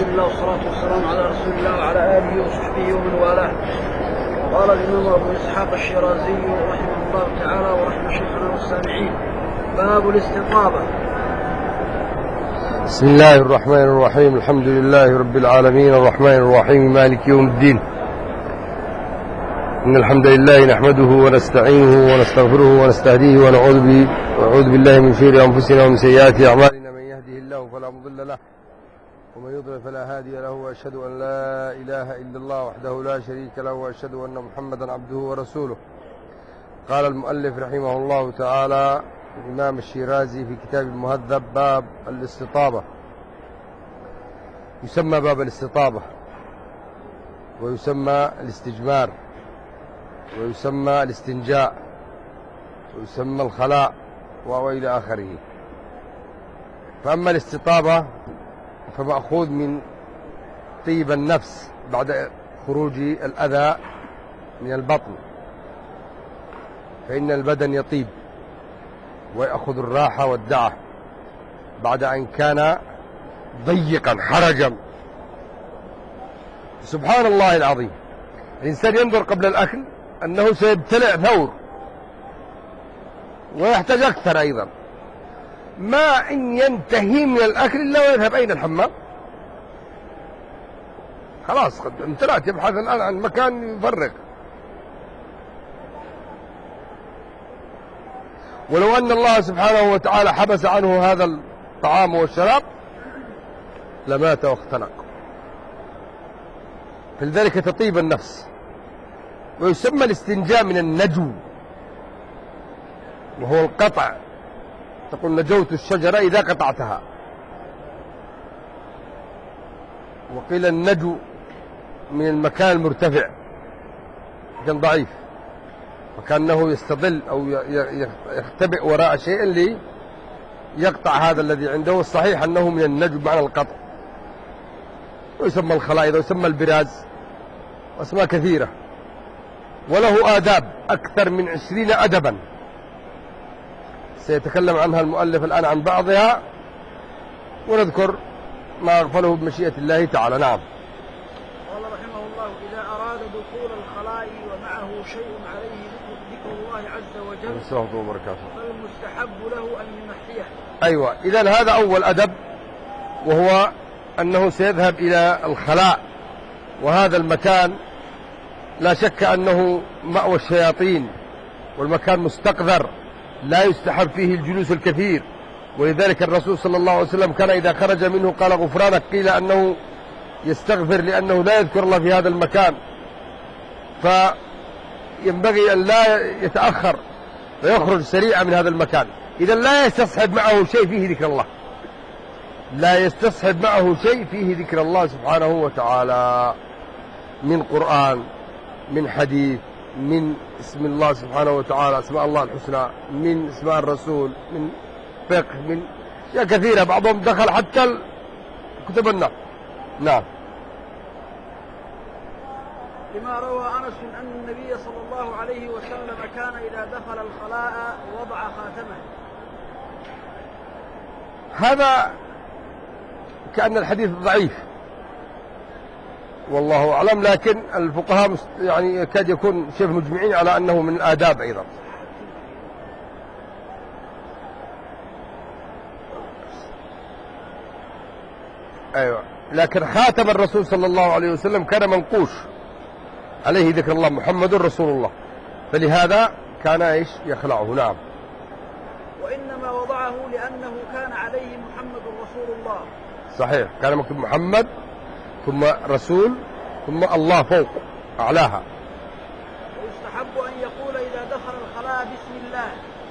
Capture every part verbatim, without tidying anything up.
بسم الله والصلاة والسلام على رسول الله وعلى آله وصحبه ومن والاه. قال الإمام أبو إسحاق الشيرازي رحمه الله تعالى ورحمه شيخنا والسامعين: باب الاستطابة. بسم الله الرحمن الرحيم. الحمد لله رب العالمين الرحمن الرحيم مالك يوم الدين. إن الحمد لله نحمده ونستعينه ونستغفره ونستهديه ونعوذ به ونعوذ بالله من شرور أنفسنا ومن سيئات أعمالنا. من يهده الله فلا مضل له ومن يضلل فلا هادي له، وأشهد أن لا إله إلا الله وحده لا شريك له، وأشهد أن محمدا عبده ورسوله. قال المؤلف رحمه الله تعالى الإمام الشيرازي في كتاب المهذب: باب الاستطابة. يسمى باب الاستطابة، ويسمى الاستجمار، ويسمى الاستنجاء، ويسمى الخلاء، وإلى آخره. فأما الاستطابة فمأخوذ من طيب النفس بعد خروج الأذى من البطن، فإن البدن يطيب ويأخذ الراحة والدعة بعد أن كان ضيقا حرجا. سبحان الله العظيم، الإنسان ينظر قبل الأكل أنه سيبتلع ثور ويحتاج أكثر أيضا، ما إن ينتهي من الأكل إلا ويذهب أين الحمام. خلاص قد امتلأت، يبحث الآن عن مكان يفرغ. ولو أن الله سبحانه وتعالى حبس عنه هذا الطعام والشراب لمات واختنق. فلذلك تطيب النفس. ويسمى الاستنجاء من النجو، وهو القطع. تقول نجوت الشجرة إذا قطعتها. وقيل النجو من المكان المرتفع، كان ضعيف، وكأنه يستظل أو يختبئ وراء شيء ليقطع هذا الذي عنده. الصحيح أنه من النجو بمعنى القطع. ويسمى الخلاء، ويسمى البراز، وأسماء كثيرة، وله آداب أكثر من عشرين أدبا سيتكلم عنها المؤلف الآن عن بعضها، ونذكر ما أغفله بمشيئة الله تعالى. نعم. قال رحمه الله: إذا أراد دخول الخلاء ومعه شيء عليه ذكر الله عز وجل فالمستحب له أن ينحيه. أيوة، إذن هذا أول أدب، وهو أنه سيذهب إلى الخلاء، وهذا المكان لا شك أنه مأوى الشياطين، والمكان مستقذر لا يستحب فيه الجلوس الكثير. ولذلك الرسول صلى الله عليه وسلم كان إذا خرج منه قال غفرانك. قيل أنه يستغفر لأنه لا يذكر الله في هذا المكان، فينبغي أن لا يتأخر ويخرج سريعا من هذا المكان. إذا لا يستصحب معه شيء فيه ذكر الله، لا يستصحب معه شيء فيه ذكر الله سبحانه وتعالى، من قرآن، من حديث، من اسم الله سبحانه وتعالى، اسماء الله الحسنى، من اسماء الرسول، من فقه، من أشياء كثيرة. بعضهم دخل حتى كتب النحو. نعم. لما روى أنس أن النبي صلى الله عليه وسلم كان إذا دخل الخلاء وضع خاتمه. هذا كأن الحديث ضعيف والله أعلم، لكن الفقهاء يعني يكاد يكون شبه مجمعين على أنه من الآداب أيضا. أيوة، لكن خاتم الرسول صلى الله عليه وسلم كان منقوش عليه ذكر الله محمد رسول الله، فلهذا كان إيش يخلعه. نعم. وإنما وضعه لأنه كان عليه محمد رسول الله. صحيح، كان مكتوب محمد ثم رسول ثم الله فوق أعلاها. ويستحب أن يقول إذا دخل الخلاء بسم الله،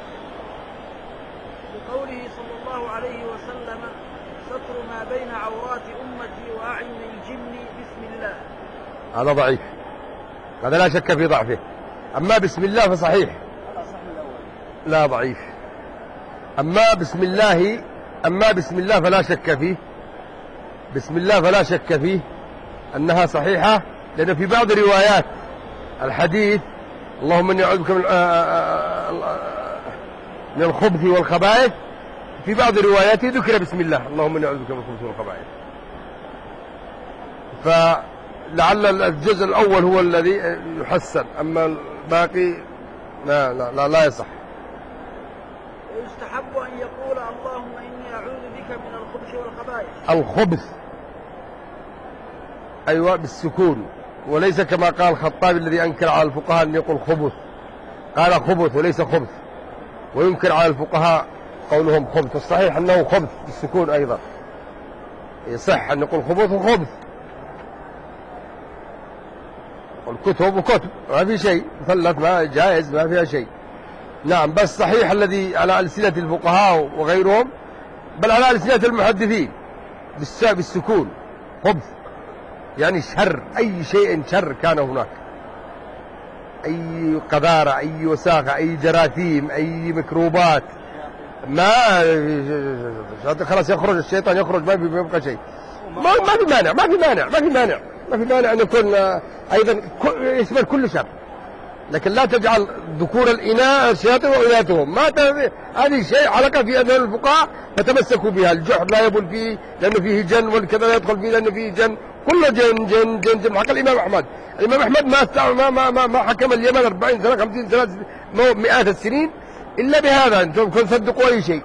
لقوله صلى الله عليه وسلم: ستر ما بين عورات أمتي وأعين الجن بسم الله. هذا ضعيف، هذا لا شك في ضعفه. أما بسم الله فصحيح، لا ضعيف. أما بسم الله أما بسم الله فلا شك فيه، بسم الله فلا شك فيه أنها صحيحة، لأن في بعض روايات الحديث: اللهم إني أعوذ بك من من الخبث والخبائث، في بعض رواياته ذكر بسم الله: اللهم إني أعوذ بك من الخبث والخبائث. فلعل الجزء الأول هو الذي يحسن، أما الباقي لا لا لا, لا يصح. ويستحب أن يقول اللهم إني أعوذ بك من الخبث والخبائث. الخبث أيوة بالسكون، وليس كما قال الخطابي الذي أنكر على الفقهاء أن يقول خبث، قال خبث وليس خبث، وينكر على الفقهاء قولهم خبث. الصحيح أنه خبث بالسكون أيضا، يصح أن نقول خبث وخبث، والكتب وكتب ما في شيء، مثلث ما جائز ما فيها شيء. نعم، بس صحيح الذي على ألسنة الفقهاء وغيرهم، بل على ألسنة المحدثين بالسكون خبث، يعني شر، أي شيء شر كان هناك، أي قذارة، أي وساخة، أي جراثيم، أي ميكروبات، ما خلاص يخرج الشيطان، يخرج ما في يبقى شيء. ما ما في مانع ما في مانع ما في مانع ما في مانع أن يكون أيضا يشمل كل شر، لكن لا تجعل ذكور الإناء الشياطين وإناثهم، ما هذه شيء علقة في أذهان الفقهاء فتمسكوا بها. الجحر لا يبول فيه لأنه فيه جن، والكذا لا يدخل فيه لأنه فيه جن، كله جن جن جن جن. حكى الإمام أحمد، الإمام أحمد ما ما ما ما, ما حكم اليمن أربعين سنة خمسين سنة مئات السنين إلا بهذا. أنتم كنتم تصدقوا أي شيء.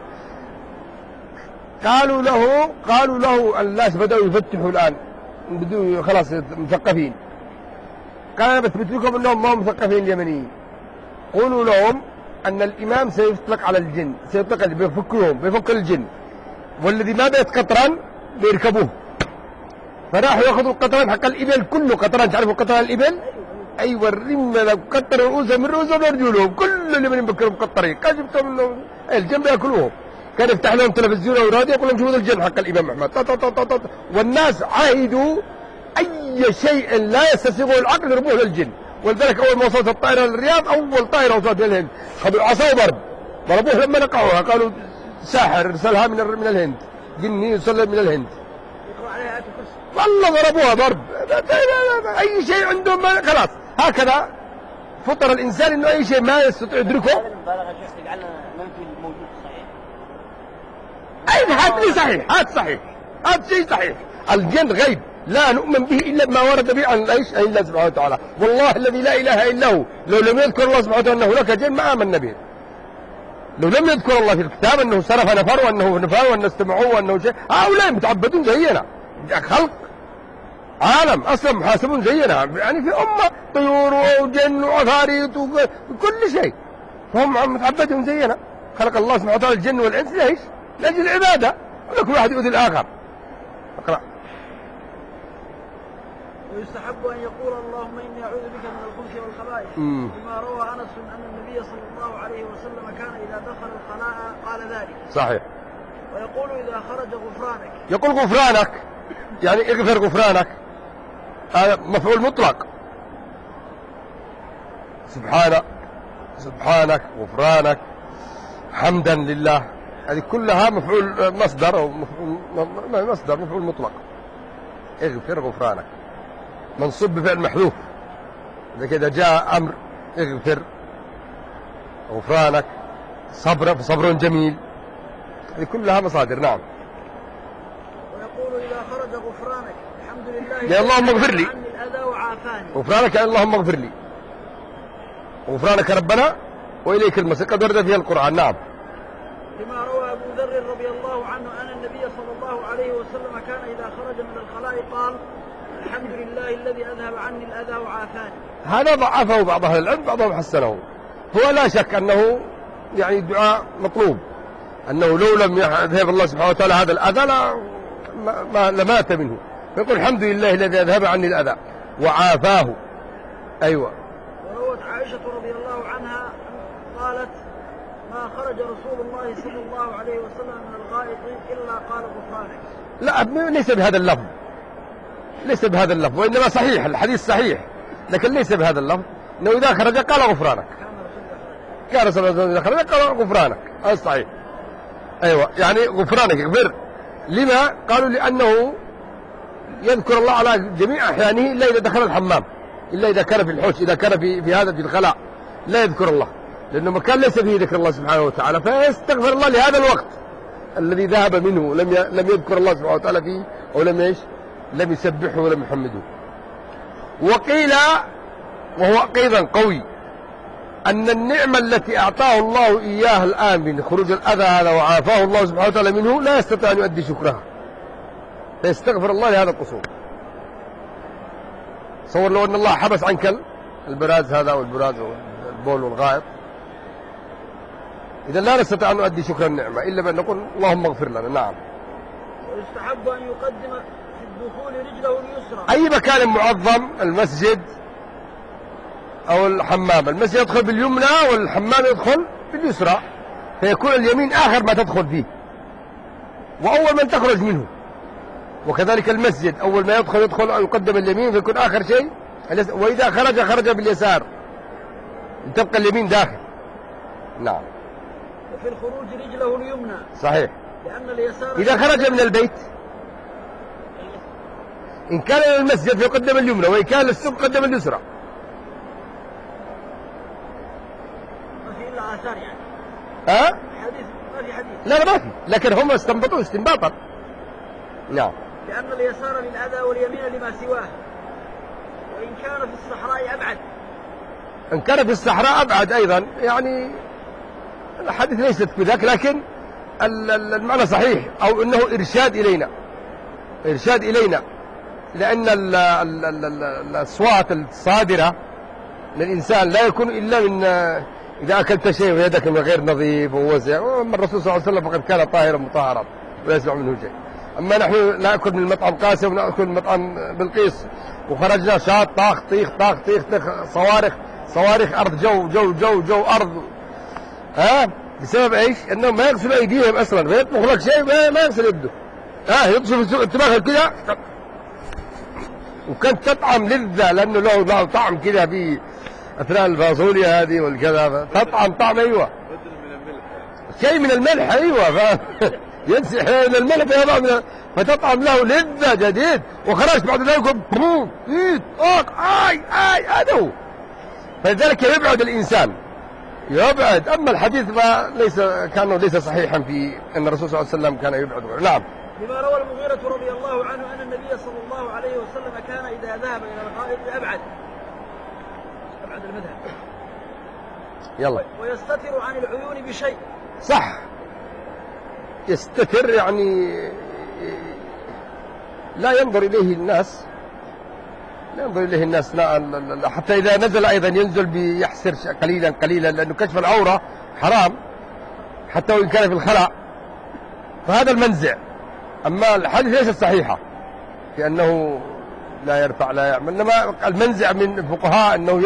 قالوا له قالوا له الناس بدأوا يفتحوا الآن، بدوا خلاص مثقفين. قال أنا بثبت لكم أنهم ما هم مثقفين اليمنيين. قولوا لهم أن الإمام سيطلق على الجن، سيطلق بيفكهم بيفك الجن، والذي ما بيت قطران بيركبوه. فراحوا ياخذوا القطران حق الإبل كله، قطران تعرفوا قطران الإبل؟ أيوة الرمة لو قطر رؤوسهم من رؤوسهم ورجولهم، كل اللي من بكرهم مقطرين. كان جبتهم منهم الجن بياكلوهم. كان يفتح لهم تلفزيون أو راديو يقول لهم شوفوا الجن حق الإمام أحمد، طا طا طا طا. والناس عاهدوا أي شيء لا يستسيغه العقل يربوه للجن. ولذلك أول ما وصلت الطائرة للرياض، أول طائرة وصلت للهند خذوا عصا وضرب، ضربوه لما نقعوها، قالوا ساحر ارسلها من من الهند، جني يرسل من الهند، والله ضربوها ضرب. أي شيء عندهم خلاص هكذا فطر الإنسان إنه أي شيء ما يستطيع يدركه. أي هذا صحيح، هذا صحيح، هذا شيء صحيح. الجن غيب لا نؤمن به إلا ما ورد به عن العيش إلا سبحانه وتعالى. والله الذي لا إله إلا هو، لو لم يذكر الله سبحانه وتعالى أنه هناك جن ما آمنا به. لو لم يذكر الله في الكتاب أنه صرف نفر وأنه نفر وأنه استمعوا وأنه شيء، هؤلاء متعبدون زينا، خلق عالم أصلا محاسبون زينا، يعني في أمة طيور وجن وعفاريت وكل شيء، فهم متعبدون زينا. خلق الله سبحانه وتعالى الجن والإنس ليش؟ لأجل العبادة، ولكل واحد يؤذي الآخر. اقرأ. ويستحب أن يقول اللهم إني أعوذ بك من الخبث والخبائث، بما روى أنس أن النبي صلى الله عليه وسلم كان إذا دخل الخلاء قال ذلك. صحيح. ويقول إذا خرج غفرانك، يقول غفرانك يعني اغفر غفرانك، هذا مفعول مطلق. سبحانك سبحانك غفرانك حمدا لله، هذه كلها مفعول مصدر أو مفعول مصدر مفعول مطلق. اغفر غفرانك منصوب بفعل محذوف، إذا كده جاء أمر اغفر غفرانك، صبر صبر جميل، هذه كلها مصادر. نعم. ويقول إذا خرج غفرانك الحمد لله يا اللهم اغفر لي، عني الأذى وعافاني. غفرانك يا اللهم اغفر لي، غفرانك ربنا وإليك المصير، قد ورد فيها القرآن. نعم. لما روى أبو ذر رضي الله عنه أن النبي صلى الله عليه وسلم كان إذا خرج من الخلاء قال الحمد لله الذي أذهب عني الأذى وعافاني. هذا ضعفه بعض أهل العلم، بعضهم حسنه. هو لا شك أنه يعني دعاء مطلوب، أنه لو لم يذهب الله سبحانه وتعالى هذا الأذى لا لمات منه، يقول الحمد لله الذي أذهب عني الأذى وعافاه. أيوة. وروت عائشة رضي الله عنها قالت ما خرج رسول الله صلى الله عليه وسلم من الغائط إلا قال غفرانك. لا، ليس بهذا اللفظ، ليس بهذا اللفظ، وإنما صحيح الحديث صحيح، لكن ليس بهذا اللفظ، إنه إذا خرج قال غفرانك، كان رسول الله إذا خرج قال غفرانك، هذا صحيح. أيوة، يعني غفرانك اغفر. لما؟ قالوا لأنه يذكر الله على جميع أحيانه إلا إذا دخل الحمام، إلا إذا كان في الحوش، إذا كان في في هذا في الخلاء لا يذكر الله، لأنه مكان ليس فيه ذكر الله سبحانه وتعالى، فيستغفر الله لهذا الوقت الذي ذهب منه، لم لم يذكر الله سبحانه وتعالى فيه، أو لم ايش؟ لم يسبحوا ولم يحمدوا. وقيل وهو أيضا قوي أن النعمة التي أعطاه الله إياها الآن من خروج الأذى هذا وعافاه الله سبحانه وتعالى منه لا يستطيع أن يؤدي شكرها، فيستغفر الله لهذا القصور. تصور لو أن الله حبس عنك البراز هذا والبراز والبول والغائط، إذا لا نستطيع أن نؤدي شكر النعمة إلا بأن نقول اللهم اغفر لنا. نعم. ويستحب أن يقدم في الدخول رجله اليسرى. أي مكان معظم، المسجد أو الحمام، المسجد يدخل باليمنى والحمام يدخل باليسرى، فيكون اليمين آخر ما تدخل فيه وأول من تخرج منه. وكذلك المسجد أول ما يدخل يدخل يقدم اليمين فيكون آخر شيء، وإذا خرج خرج باليسار تبقى اليمين داخل. نعم. وفي الخروج رجله اليمنى. صحيح. لأن اليسار إذا خرج من البيت إن كان المسجد فيقدم اليمنى، وإن كان للسوق قدم اليسرى. ما في إلا آثار يعني. ها؟ حديث ما في حديث. لا لا ما في، لكن هم استنبطوا استنباطا. نعم. لأن اليسار للأذى واليمين لما سواه، وإن كان في الصحراء أبعد. إن كان في الصحراء أبعد أيضا، يعني الحديث ليست بذاك، لكن المعنى صحيح، أو أنه إرشاد إلينا، إرشاد إلينا، لأن ال ال ال ال الأصوات الصادرة من الإنسان لا يكون إلا من إذا أكلت شيء ويدك من غير نظيف ووزع. وأما الرسول صلى الله عليه وسلم فقد كان طاهرا مطهرا ولا يسمع منه شيء. أما نحن نأكل من المطعم قاسم ونأكل من مطعم بلقيس وخرجنا شاط طاخ طيخ طاخ طيخ صواريخ صواريخ أرض جو جو جو جو أرض، ها بسبب ايش؟ انهم ما يغسلوا ايديهم اصلا، فيطبخ لك شيء ما, ما يغسل يده، ها يطشف الطباخ كذا، وكانت تطعم لذة لانه له له طعم كذا في اثناء الفاصوليا هذه والكذا، تطعم طعم. ايوه شيء من الملح. ايوه ف... ينسح من الملح فيضع من، فتطعم له لذة جديد. وخرجت بعد ذلك بروم ايد اوك اي اي هذا هو. فلذلك يبعد الانسان يبعد. أما الحديث ما ليس كانه ليس صحيحا في أن الرسول صلى الله عليه وسلم كان يبعد. نعم. لما روى المغيرة رضي الله عنه أن النبي صلى الله عليه وسلم كان إذا ذهب إلى الغائط أبعد أبعد المذهب. يلا. ويستتر عن العيون بشيء. صح. يستتر يعني لا ينظر إليه الناس، لا ينظر إليه الناس، لا حتى إذا نزل أيضا ينزل بيحسر قليلا قليلا، لأنه كشف العورة حرام حتى وإن كان في الخلاء، فهذا المنزع. أما الحديث ليست صحيحة في أنه لا يرفع لا يعمل، إنما المنزع من الفقهاء أنه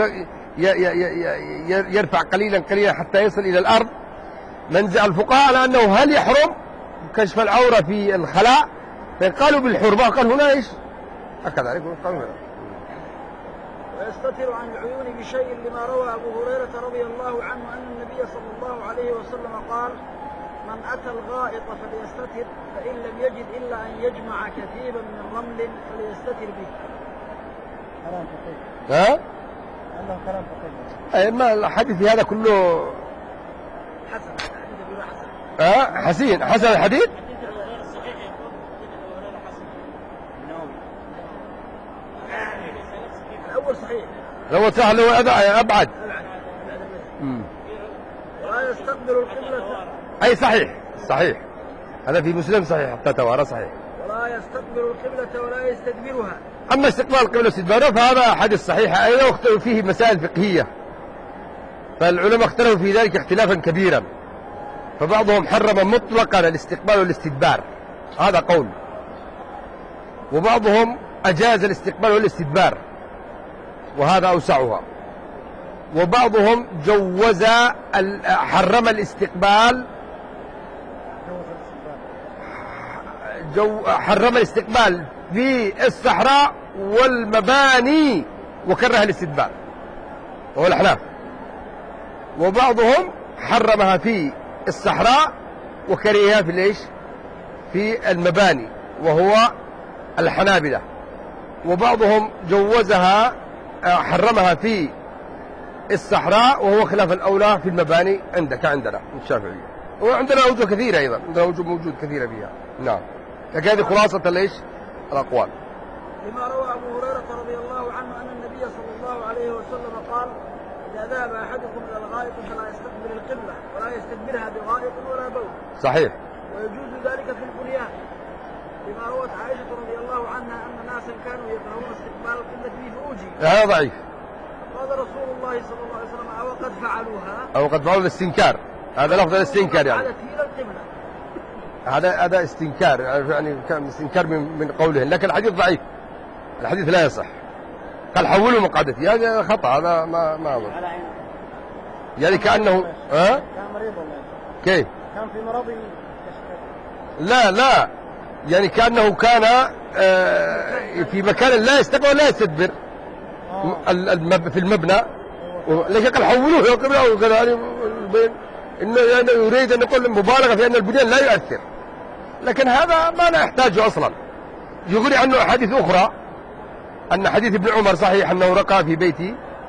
يرفع قليلا قليلا حتى يصل إلى الأرض. منزع الفقهاء على أنه هل يحرم كشف العورة في الخلاء، فقالوا بالحرمة، قال هنا إيش كذلك قالوا هنا. ويستتر عن العيون بشيء لما روى أبو هريرة رضي الله عنه أن النبي صلى الله عليه وسلم قال: من أتى الغائط فليستتر، فإن لم يجد إلا أن يجمع كثيبا من رمل فليستتر به. كلام فقيه. ها؟ عنده كلام فقيه. أي ما الحديث في هذا كله حسن، الحديث بيقول حسن. ها؟ حسين، حسن الحديث؟ الأول صحيح. الأول صح اللي هو أبعد. امم. ولا يستقبل القبلة. أي صحيح، صحيح. هذا في مسلم صحيح حتى توارى صحيح. ولا يستقبل القبلة ولا يستدبرها. أما استقبال القبلة واستدبارها فهذا حديث صحيح أيضا، واختلفوا فيه مسائل فقهية، فالعلماء اختلفوا في ذلك اختلافا كبيرا، فبعضهم حرم مطلقا الاستقبال والاستدبار، هذا قول، وبعضهم أجاز الاستقبال والاستدبار وهذا أوسعها، وبعضهم جوز حرم الاستقبال جو حرم الاستقبال في الصحراء والمباني وكره الاستدبار وهو الأحناف، وبعضهم حرمها في الصحراء وكرهها في ليش في المباني وهو الحنابلة، وبعضهم جوزها حرمها في الصحراء وهو خلاف الأولى في المباني عندك عندنا الشافعية، وعندنا وجوه كثيرة أيضا، عندنا وجوه موجود كثيرة فيها. نعم، لكن هذه خلاصة ليش الأقوال. لما روى أبو هريرة رضي الله عنه أن النبي صلى الله عليه وسلم قال إذا ذهب أحدكم إلى الغائط فلا يستقبل القبلة ولا يستدبرها بغائط ولا بول. صحيح. ويجوز ذلك في البنيان لما روت عائشة رضي الله عنها أن ناسا كانوا يكرهون استقبال القبلة في فروجهم. هذا ضعيف. قال رسول الله صلى الله عليه وسلم أو قد فعلوها أو قد فعلوا الاستنكار. هذا لفظ الاستنكار يعني. هذا هذا استنكار يعني كان استنكار من من قولهم، لكن الحديث ضعيف. الحديث لا يصح. قال حولوا مقعدتي، هذا خطأ، هذا ما ما أظن. يعني كأنه ها؟ كان مريض ولا كيف؟ كان في مرضه. لا لا يعني كأنه كان في مكان لا يستقبل ولا يستدبر في المبنى، لكن قال حولوه يقبله وكذا، يعني انه يعني يريد ان يقول مبالغه في ان البنيان لا يؤثر، لكن هذا ما لا يحتاجه اصلا. يغني عنه احاديث اخرى، ان حديث ابن عمر صحيح انه رقى في بيت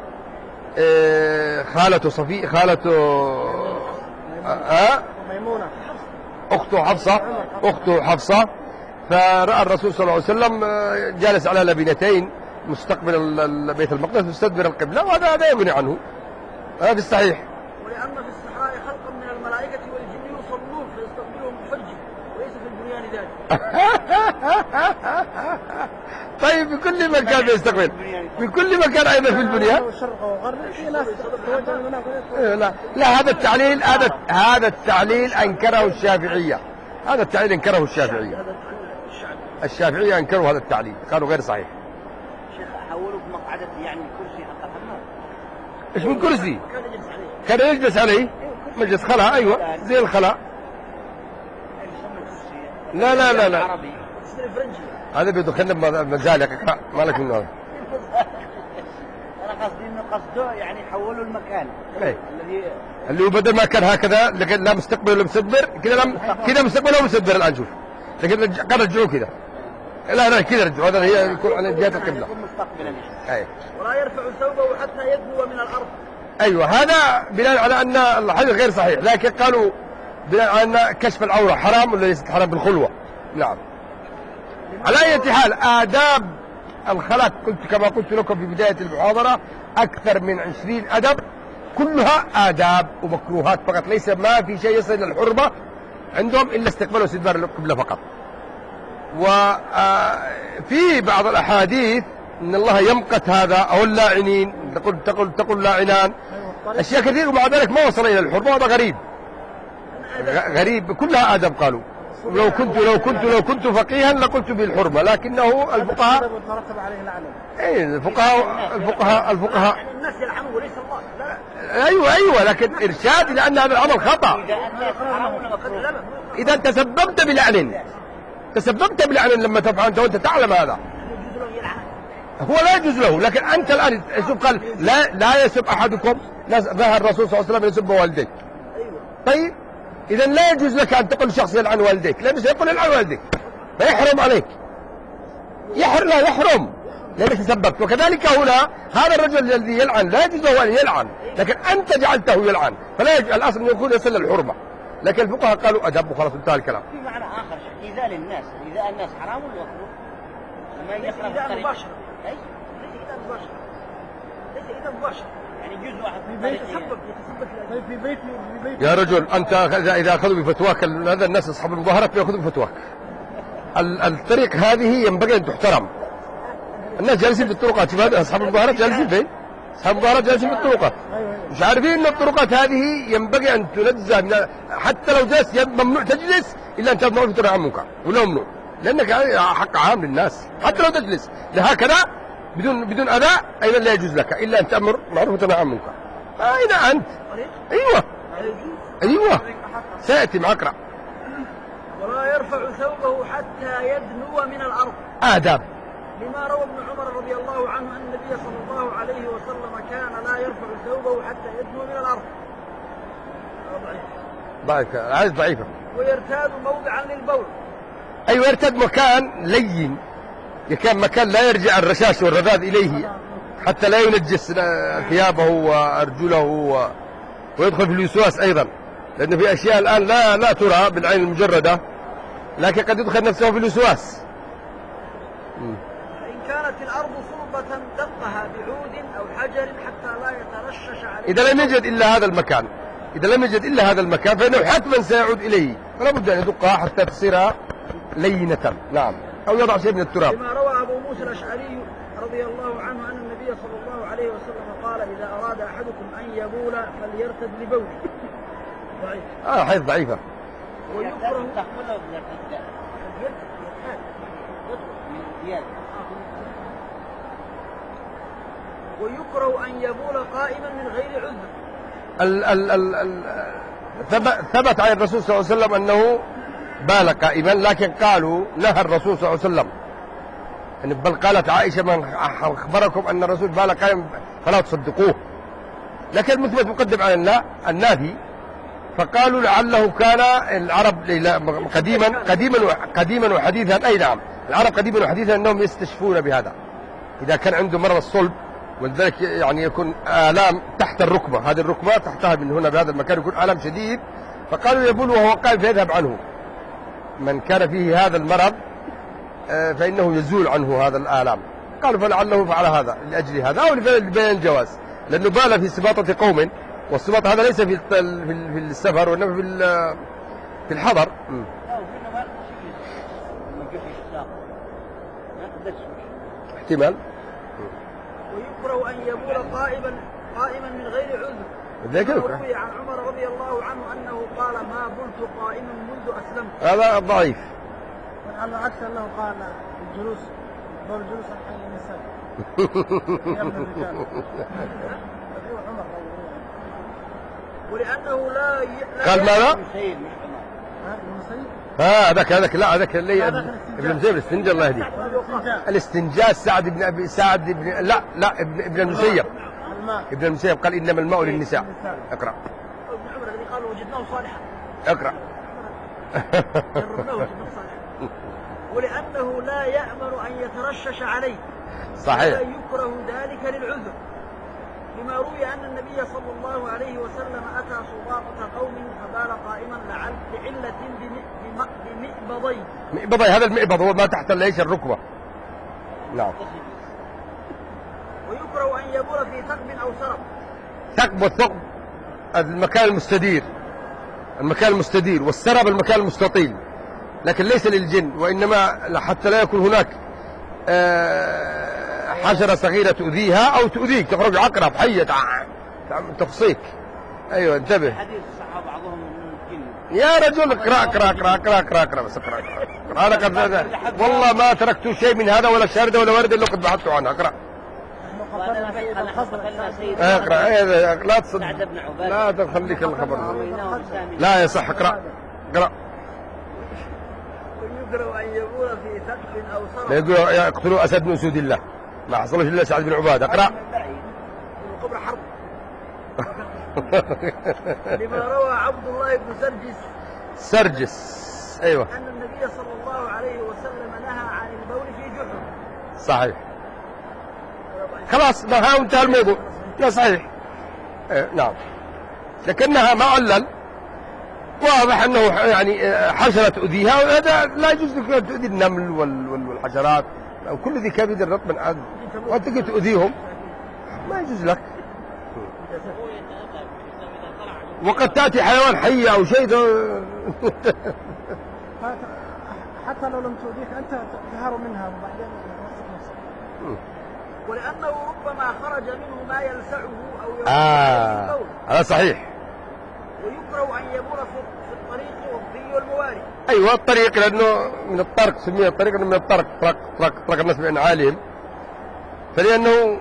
خالته صفي خالته أه؟ ميمونه اخته حفصه اخته حفصه فراى الرسول صلى الله عليه وسلم جالس على لبنتين مستقبل بيت المقدس مستدبر القبله، وهذا لا يغني عنه، هذا الصحيح. ولأن في الصحراء خلقا من الملائكة والجن يصلون فيستقبلهم بحج وليس في البنيان ذلك. طيب في كل مكان يستقبل، في كل مكان أيضا في البنيان. لا لا هذا التعليل هذا هذا التعليل أنكره الشافعية، هذا التعليل أنكره الشافعية. الشافعية أنكروا هذا التعليل، قالوا غير صحيح. شيخ حولوا بمقعدة يعني كرسي حق الحمام. إيش من كرسي؟ كان يجلس عليه مجلس خلاء، أيوة زي الخلاء. لا لا لا لا هذا بيدخلنا بمزالق، ما لك منه هذا. أنا قصدي إنه قصده يعني حولوا المكان الذي اللي هو بدل ما كان هكذا لكن لا مستقبل ولا مستدبر، كذا كذا مستقبل ولا مستدبر الآن شوف، لكن قد رجعوه كذا. لا لا كذا رجعوا، هذا هي يكون على جهة القبلة. أي. ولا يرفع ثوبه حتى يدنو من الأرض. أيوة هذا بناء على أن الحديث غير صحيح، لكن قالوا بناء على أن كشف العورة حرام ولا ليست حرام بالخلوة. نعم. على أي حال آداب الخلاء قلت كما قلت لكم في بداية المحاضرة أكثر من عشرين أدب، كلها آداب ومكروهات فقط، ليس ما في شيء يصل إلى الحرمة عندهم إلا استقبال واستدبار القبلة فقط. وفي بعض الأحاديث إن الله يمقت هذا أو اللاعنين، تقول تقول تقول لاعنان أشياء كثير، ومع ذلك ما وصل إلى الحرمة، هذا غريب غريب كلها آداب. قالوا لو كنت لو كنت لو كنت فقيها لقلت بالحرمة، لكنه الفقهاء ترتب عليه لعنة. اي الفقهاء الفقهاء الفقهاء الناس يلعنوا وليس الله. لا. ايوه ايوه لكن ارشاد لان هذا العمل خطأ. اذا تسببت بلعن تسببت بلعن لما تفعل انت وانت تعلم هذا، هو لا يجوز له، لكن انت الان شوف قال لا لا يسب احدكم، ظهر الرسول صلى الله عليه وسلم يسب والديك. طيب إذا لا يجوز لك أن تقول شخص يلعن والديك، لأنه سيقول يلعن والديك فيحرم عليك، يحرم لا يحرم لأنك تسببت. وكذلك هنا هذا الرجل الذي يلعن لا يجوز له أن يلعن، لكن أنت جعلته يلعن، فلا يجوز. الأصل أن يكون يصل الحرمة، لكن الفقهاء قالوا أدب وخلاص انتهى الكلام. في معنى آخر إيذاء للناس، إيذاء الناس حرام ولا مكروه؟ ما يخرج إيذاء مباشر. أي ليس إيذاء مباشر، ليس إيذاء مباشر، يعني جزء واحد في بيت يتسبب يتسبب في بيت في بيت. يا رجل أنت إذا أخذوا بفتواك هذا الناس أصحاب المظاهرات بيأخذوا بفتواك. الطريق هذه ينبغي أن تحترم. الناس جالسين في الطرقات، شوف هذا أصحاب المظاهرات جالسين فين؟ أصحاب المظاهرات جالسين في الطرقات، مش عارفين أن الطرقات هذه ينبغي أن تنزه من، حتى لو جالس ممنوع تجلس إلا أن تمنع في تنهى عن منكر ولا ممنوع، لأنك حق عام للناس حتى لو تجلس لهكذا بدون بدون أذى أيضا لا يجوز لك إلا أن تأمر معروف وتنهى عن منكر. أين أنت؟ أيوة أيوة سيأتي مع أقرأ. ولا يرفع ثوبه حتى يدنو من الأرض. آداب. لما روى ابن عمر رضي الله عنه أن النبي صلى الله عليه وسلم كان لا يرفع ثوبه حتى يدنو من الأرض. ضعيف، عايز ضعيفة. ويرتاد موضعا للبول. أيوة يرتاد مكان لين، كان مكان لا يرجع الرشاش والرذاذ إليه حتى لا ينجس ثيابه وأرجله و... ويدخل في الوسواس أيضا، لأن في أشياء الآن لا لا ترى بالعين المجردة، لكن قد يدخل نفسه في الوسواس. الأرض صلبة دقها بعود أو حجر حتى لا يترشش عليه. إذا لم يجد إلا هذا المكان إذا لم يجد إلا هذا المكان فإنه حتما سيعود إليه، فلا بد أن يدقها حتى تصير لينة. نعم، أو يضع شيء من التراب. لما روى أبو موسى الأشعري رضي الله عنه أن النبي صلى الله عليه وسلم قال: إذا أراد أحدكم أن يبول فليرتد لبوله. ضعيف. آه حيث ضعيفة. ويكره ويكره أن يبول قائما من غير عذر. ال ال ال ال ثبت, ثبت عن الرسول صلى الله عليه وسلم أنه بال قائما، لكن قالوا نهى الرسول صلى الله عليه وسلم، بل قالت عائشة: من أخبركم أن الرسول بال قائما فلا تصدقوه. لكن المثبت مقدم على النافي، فقالوا لعله كان العرب قديما قديما قديما وحديثا. أي نعم، العرب قديما وحديثا أنهم يستشفون بهذا إذا كان عنده مرض الصلب، ولذلك يعني يكون آلام تحت الركبة، هذه الركبة تحتها من هنا بهذا المكان يكون آلام شديد، فقالوا يبول وهو قائم فيذهب عنه. من كان فيه هذا المرض فإنه يزول عنه هذا الآلام. قالوا فلعله فعل هذا لأجل هذا أو لبيان الجواز، لأنه بال في سباطة قوم، والسباط هذا ليس في في السفر وإنما في في الحضر. احتمال. ويكره أن يبول قائما قائما من غير عذر. روي عن عمر رضي الله عنه أنه قال: ما بلت قائما منذ أسلمت. هذا ضعيف. على عكس أنه قال الجلوس بول الجلوس عن النساء. ولأنه لا قال ماذا؟ ها هذاك هذاك لا هذاك اللي ابن مسيب الاستنجاء الله يهديه. الاستنجاء سعد بن ابي سعد بن لا لا ابن ابن المسيب ابن المسيب قال: انما الماء للنساء. اقرا. ابن عمر الذي قال: وجدناه صالحا. اقرا. جربناه وجدناه صالحا. ولأنه لا يأمر أن يترشش عليه. صحيح. ولا يكره ذلك للعذر، لما روي أن النبي صلى الله عليه وسلم أتى سباطة قوم فبال قائما لعل لعلة بمئبضين. مئبضين، هذا المئبض هو ما تحت ليس الركبة. نعم. ويكره أن يبول في ثقب أو سرب. ثقب والثقب المكان المستدير المكان المستدير والسرب المكان المستطيل، لكن ليس للجن، وإنما حتى لا يكون هناك حشرة صغيرة تؤذيها أو تؤذيك، تخرج عقرب حية تفصيك. أيوة انتبه. حديث الصحابة بعضهم من الجن. يا رجل اقرأ اقرأ اقرأ اقرأ اقرأ اقرأ بس اقرأ اقرأ. أنا قد والله ما تركت شيء من هذا ولا شاردة ولا وردة إلا قد بحثت عنه. اقرأ. اقرأ. لا تصد لا تخليك الخبر. لا يصح. اقرأ اقرأ. ويكره أن يبول في ثقب أو سرب. يقولوا يقتلوا أسد من أسود الله، ما حصلوش إلا سعد بن عبادة. اقرأ. القبر حرب. لما روى عبد الله بن سرجس سرجس أيوة أن النبي صلى الله عليه وسلم نهى عن البول في جحر. صحيح. خلاص نهى وانتهى الموضوع. لا صحيح. اه نعم، لكنها ما علل، واضح أنه يعني حشرة تؤذيها، وهذا لا يجوز لك أن تؤذي النمل والحشرات أو كل ذي كبد الرطب من عاد، وأنت تؤذيهم ما يجوز لك. وقد تأتي حيوان حي أو شيء حتى لو لم تؤذيك أنت تهار منها وبعدين نفسك. ولأنه ربما خرج منه ما يلسعه أو يوقع آه. البول. هذا صحيح. ويكره أن يبول في الطريق والظي والموارد. أيوة الطريق، لأنه من الطرق سمي الطريق من الطرق طرق طرق طرق الناس بأن عالم، فلأنه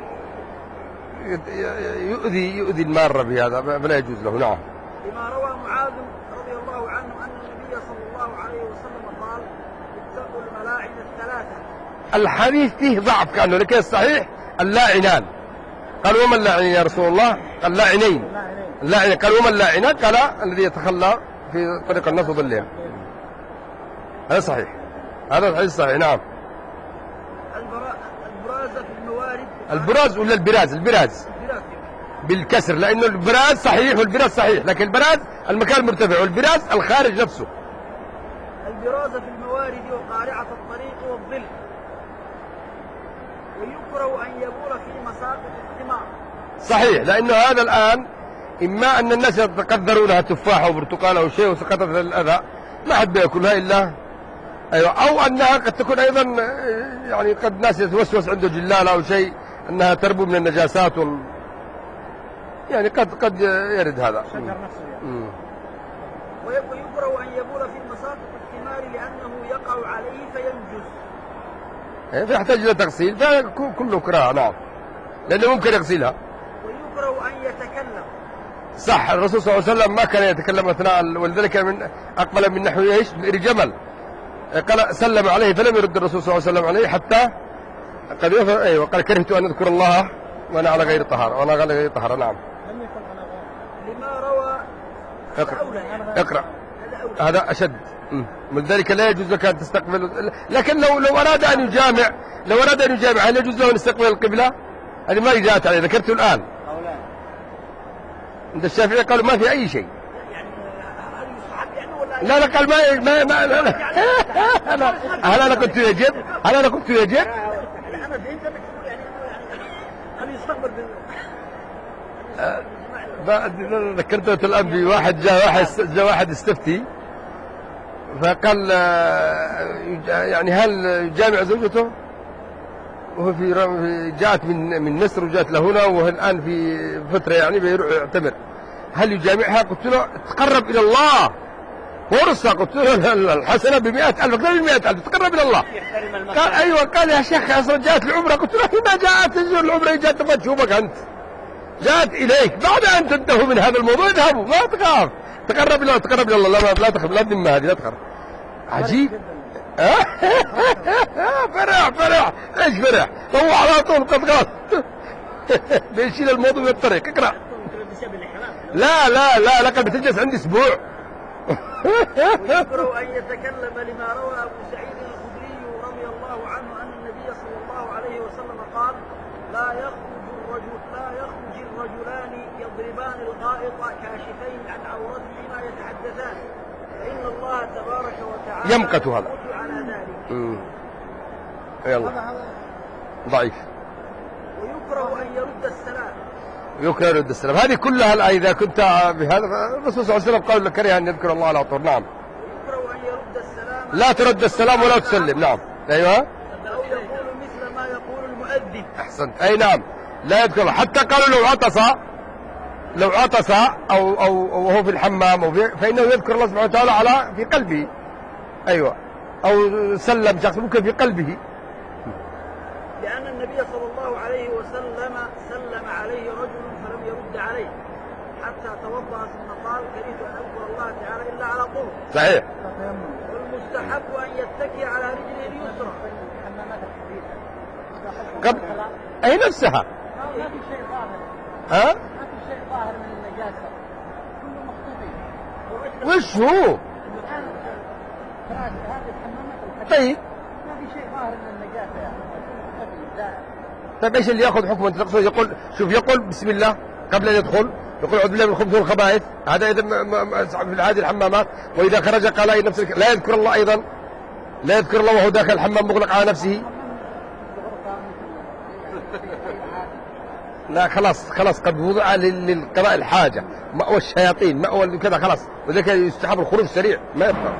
يؤذي يؤذي المارة بهذا فلا يجوز له. نعم. لما روى معاذ رضي الله عنه أن النبي صلى الله عليه وسلم قال: اتقوا الملاعن الثلاثة. الحديث فيه ضعف كأنه، لكن الصحيح اللاعنان. قالوا وما اللاعنين يا رسول الله؟ قال لاعنين. اللاعنين. قالوا وما اللاعنان؟ قال الذي يتخلى في طريق الناس وظلهم. هذا صحيح، هذا الحديث صحيح. نعم. البراز في الموارد. البراز ولا البراز؟ البراز بالكسر، لأنه البراز صحيح والبراز صحيح، لكن البراز المكان المرتفع والبراز الخارج نفسه. البراز في الموارد وقارعة الطريق والظل. ويكره أن يبول في مساقط الثمار. صحيح، لأنه هذا الآن إما أن الناس يتقدرون لها تفاحة وبرتقالة أو شيء وسقطت الأذى ما حد بيأكلها إلا أيوة، أو أنها قد تكون أيضا يعني قد ناس يتوسوس عنده جلالة أو شيء أنها تربو من النجاسات وال... يعني قد قد يرد هذا. يعني. ويكره أن يبول في مساقط الثمار لأنه يقع عليه فينجس. فيحتاج إلى تغسيل، فكله كراهة نعم، لأنه ممكن يغسلها. ويكره أن يتكلم. صح، الرسول صلى الله عليه وسلم ما كان يتكلم أثناء، ولذلك من أقبل من نحو إيش؟ بئر جمل، قال سلم عليه فلم يرد الرسول صلى الله عليه وسلم عليه حتى قد يفر أيوة، قال كرهت أن أذكر الله وأنا على غير طهارة، وأنا على غير طهارة. نعم. لما روى. اقرأ اقرأ هذا أشد، من ذلك لا يجوز لك أن تستقبل، لكن لو لو أراد أن يجامع لو أراد أن يجامع هل يجوز له أن يستقبل القبلة؟ هذه ما جاءت عليه، ذكرته الآن. عند الشافعي قالوا ما في أي شيء. لا لا قال ما ما ما لا لا. هل أنا كنت يجب؟ هل أنا كنت يجب؟ أنا فهمت أنك تقول يعني هل يستقبل بال ذكرته الآن بواحد جاء واحد جاء واحد استفتي فقال يعني هل يجامع زوجته؟ وهو في جاءت من من مصر وجاءت لهنا وهو الآن في فترة يعني بيروح يعتمر، هل يجامعها؟ قلت له تقرب إلى الله فرصة، قلت له الحسنة بمئة ألف، قال بمئة ألف تقرب إلى الله. قال أيوة، قال يا شيخ أصلا جاءت العمرة، قلت له ما جاءت العمرة، جاءت تبغى تشوفك أنت، جاءت إليك بعد أن تنتهوا من هذا الموضوع اذهبوا، ما تخاف، تقرب إلى تقرب إلى الله، لا لا تخاف، لا تنم هذه، لا تخاف. عجيب. فرح فرح ايش فرح؟ هو على طول قد قال بيشيل الموضوع من الطريق. اقرأ. لا لا لا لقد بتجلس عندي اسبوع. ويكره أن يتكلم لما روى أبو سعيد الخدري رضي الله عنه أن النبي صلى الله عليه وسلم قال لا يخرج الرجل لا يخرج الرجلان يضربان الغائط كاشفين عن عورتهما يتحدثان فإن الله تبارك وتعالى يمقت هذا على ذلك. امم يلا ضعيف. ويكره أن يرد السلام. يكره يرد السلام، هذه كلها إذا كنت بهذا الرسول صلى الله عليه وسلم قال لك كره أن يذكر الله على طول. نعم. ويكره أن يرد السلام. لا ترد السلام ولا تسلم. نعم. أيوه. أو يقول مثل ما يقول المؤذن. أحسنت. أي نعم، لا يذكر، حتى قالوا لو عطس لو عطس أو أو وهو في الحمام أو في فإنه يذكر الله سبحانه وتعالى على في قلبه. أيوة، أو سلم شخص ممكن في قلبه. لأن النبي صلى الله عليه وسلم سلم عليه رجل فلم يرد عليه حتى توضأ ثم قال كرهت أن أذكر الله تعالى إلا على طهر. صحيح. والمستحب أن يتكي على رجله اليسرى. قبل أي نفسها. ما في شيء ظاهر. ها؟ ما في شيء ظاهر من النجاسة. كله مخطوطين. وش هو؟ طيب. ما في شيء ظاهر من النجاسة يعني. طيب ايش اللي ياخذ حكم؟ انت تقصد يقول شوف يقول بسم الله قبل ان يدخل، يقول اعوذ بالله من الخبث والخبائث، هذا اذا في هذه الحمامات، واذا خرج قال اي نفس لا يذكر الله ايضا، لا يذكر الله وهو داخل الحمام مغلق على نفسه. لا خلاص خلاص قد وضع للقضاء الحاجة، مأوى الشياطين مأوى كذا خلاص، وذلك يستحب الخروج سريع ما يبقى.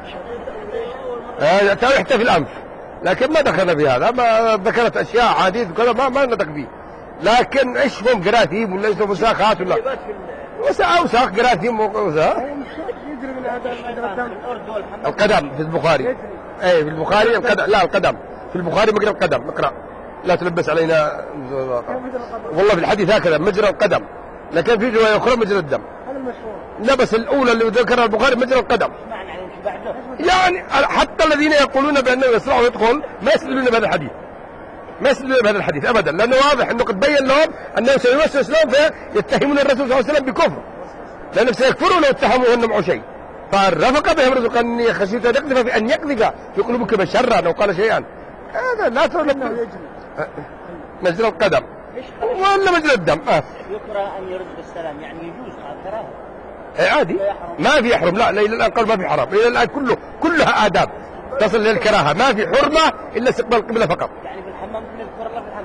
هذا حتى في الأنف، لكن ما دخلنا في هذا، ما ذكرت أشياء حديث وكذا ما ما ندق فيه، لكن إيش هم جراثيم ولا إيش وساخات ولا وساخ وساخ جراثيم وساخ. يجري من هذا القدم في البخاري. أي في البخاري القدم، لا القدم في البخاري مجرى القدم. اقرأ لا تلبس علينا، والله في الحديث هكذا مجرى القدم، لكن في رواية أخرى مجرى الدم. هذا المشهور. لا بس الأولى اللي ذكرها البخاري مجرى القدم. يعني حتى الذين يقولون بأنه يصلح ويدخل ما يستدلون بهذا الحديث، ما يستدلون بهذا الحديث أبدا، لأنه واضح أنه قد بين لهم أنه سيوسوس لهم فيتهمون الرسول صلى الله عليه وسلم بكفر، لأنهم سيكفرون لو اتهموا أنه معه شيء، فرفق بهم الرسول قال إني خشيت أن يقذف في أن يقذف في قلوبكم شرا لو قال شيئا. هذا لا تقول مجرى القدم ولا مجرى الدم. آه. يكره أن يرد السلام، يعني يجوز كراهة. اي عادي ما في يحرم، لا لا الى الان قال ما في حرام، الى الان كله كلها آداب تصل للكراهه، ما في حرمه الا استقبال القبله فقط. يعني في الحمام نذكر الله في الحمام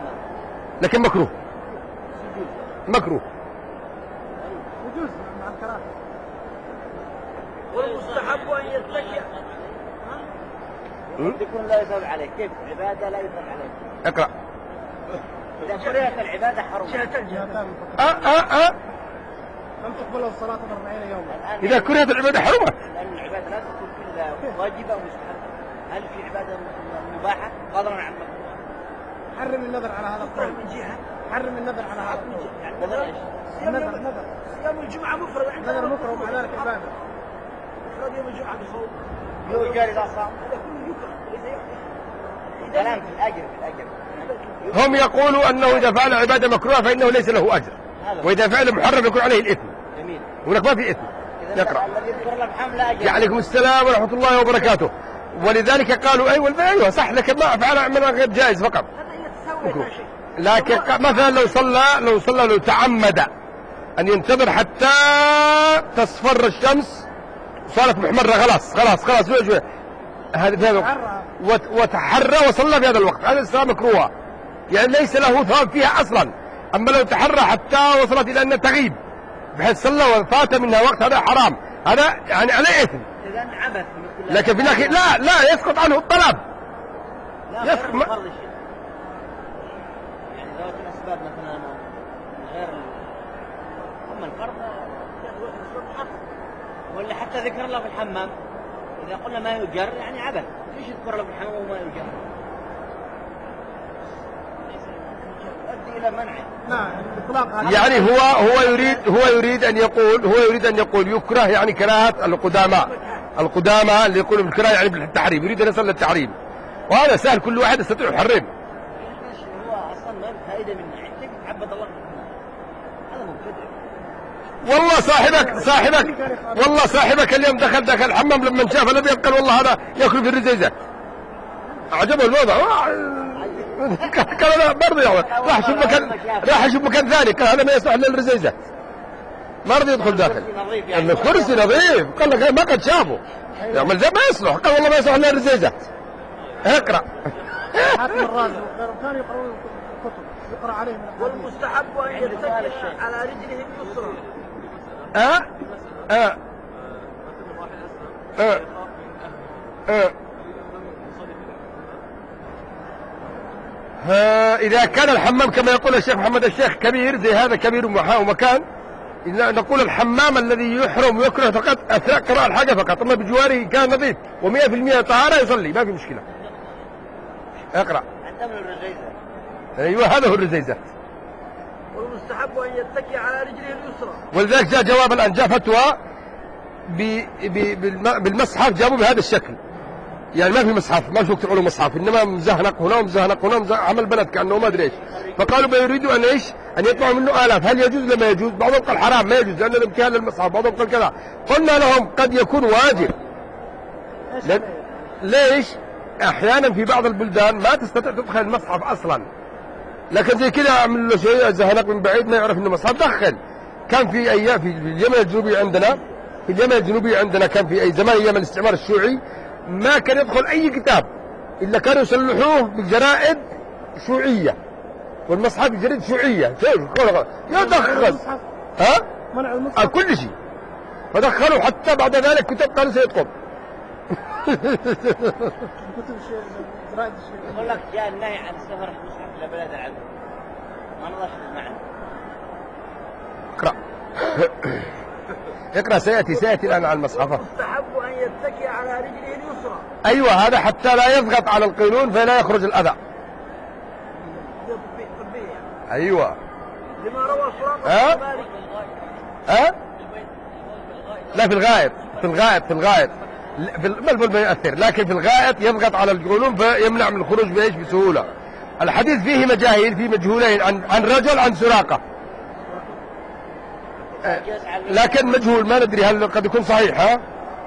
لكن مكروه مكروه. يجوز مع الكراهة. والمستحب أن يتكئ. يكون لا يصل عليه، كيف عبادة لا يصل عليه. اقرأ. إذا كرهت العبادة حرم. آه آه آه لم تقبل الصلاة أربعين يوما. إذا كرهت العبادة حرمت. لأن العبادة لا تكون إلا واجبة ومستحبة. هل في عبادة مباحة قدرا عن مكروه؟ حرم النظر على هذا القول من جهة. حرم النظر على هذا القول. يعني نظر إيش؟ النظر نظر. صيام الجمعة مفرد. نظر مكره ومع ذلك عبادة. إفراد يوم الجمعة بصوم. يوم جاري لا صام. هذا كله يكره. كلام في الأجر في الأجر. هم يقولوا أنه إذا فعل عبادة مكروهة فإنه ليس له أجر، وإذا فعل محرم يكون عليه الإثم. جميل. هناك ما في إثم. نقرأ. الذي يذكر الأرحام لا أجر. عليكم السلام ورحمة الله وبركاته. ولذلك قالوا أيوة أيوة صح، لكن ما فعل عملا غير جائز فقط. لكن مثلا لو صلى لو صلى لو تعمد أن ينتظر حتى تصفر الشمس صارت محمرة خلاص خلاص خلاص شوي شوي هذا في هذا الوقت وتحرى وصلى في هذا الوقت، هذا الصلاة مكروهة يعني ليس له ثواب فيها أصلا. أما لو تحرى حتى وصلت إلى أن تغيب بحيث صلى وفات منها وقت هذا حرام، هذا يعني عليه إثم. لكن في الأخير لا لا يسقط عنه الطلب. لا يسقط م... فرض الشيء. يعني ذوات الأسباب مثلا غير أما الفرض ولا حتى ذكر الله في الحمام إذا قلنا ما يجر يعني عبث. ليش يذكر الله في الحمام وما يجر؟ يؤدي إلى منعه. يعني هو هو يريد هو يريد أن يقول هو يريد أن يقول يكره يعني كراهة القدامى القدامى اللي يقولوا بالكراهة يعني بالتحريم، يريد أن يصل للتحريم، وهذا سهل كل واحد يستطيع يحرم. هو أصلا ما فائدة من عندك عبد الله هذا مبتدع. والله صاحبك صاحبك والله صاحبك اليوم دخل دخل الحمام لما شاف الذي قال والله هذا ياكل في الرزيزات عجبه الوضع قال لا برضه يعني راح يشوف مكان راح يشوف مكان ثاني قال هذا ما يصلح الا الرزيزات ما رضي يدخل داخل. الكرسي نظيف قال لك ما قد شافه يعمل زي ما يصلح قال والله ما يصلح الا الرزيزات. اقرا. حاتم الرازي كانوا يقرؤون الكتب يقرا عليهم. والمستحب ان يتكئ على رجله اليسرى. اه اه اه اه إذا كان الحمام كما يقول الشيخ محمد الشيخ كبير زي هذا كبير ومكان نقول الحمام الذي يحرم ويكره فقط أثناء قراءة الحاجة فقط، أما بجواره كان نظيف ومئة في المئة طهارة يصلي ما في مشكلة. اقرأ. أيوة هذا هو الرزيزات. والمستحب أن يتكي على رجله اليسرى. ولذلك جاء جواب الآن جاء فتوى بالمصحف جابوا بهذا الشكل يعني ما في مصحف ما شو علوم مصحف انما مزهنق هنا ومزهنق هنا ومزهنق عمل بلد كانه ما ادري ايش. فقالوا بيريدوا ان ايش ان يطلعوا منه الاف، هل يجوز ولا ما يجوز؟ بعضهم قال حرام ما يجوز لان الامتهان للمصحف، بعضهم قال كذا. قلنا لهم قد يكون واجب. ليش؟ احيانا في بعض البلدان ما تستطيع تدخل المصحف اصلا، لكن زي كذا اعمل له شيء زهنق من بعيد ما يعرف انه مصحف دخل. كان في ايام في اليمن الجنوبي عندنا في اليمن الجنوبي عندنا كان في اي زمان ايام الاستعمار الشيوعي ما كان يدخل أي كتاب إلا كانوا يسلحوه بجرائد شيوعية والمصحف بجرائد شيوعية يدخل ها منع المصحف كل شيء فدخلوا حتى بعد ذلك كتاب قالوا سيطقم. يقول لك جاء النهي عن سفر المصحف إلى بلد العدو ما نضاش المعنى. اقرأ. اقرأ سيأتي سيأتي الآن على المصحف. مستحب أن يتكي على رجله اليسرى. أيوة هذا حتى لا يضغط على القولون فلا يخرج الأذى. أيوة. لما روى سراقة ها؟ ها؟ لا في الغائط في الغائط في الغائط في البلبل ما يؤثر، لكن في الغائط يضغط على القولون فيمنع من الخروج بإيش بسهولة. الحديث فيه مجاهيل فيه مجهولين عن عن رجل عن سراقة لكن مجهول ما ندري هل قد يكون صحيح. ها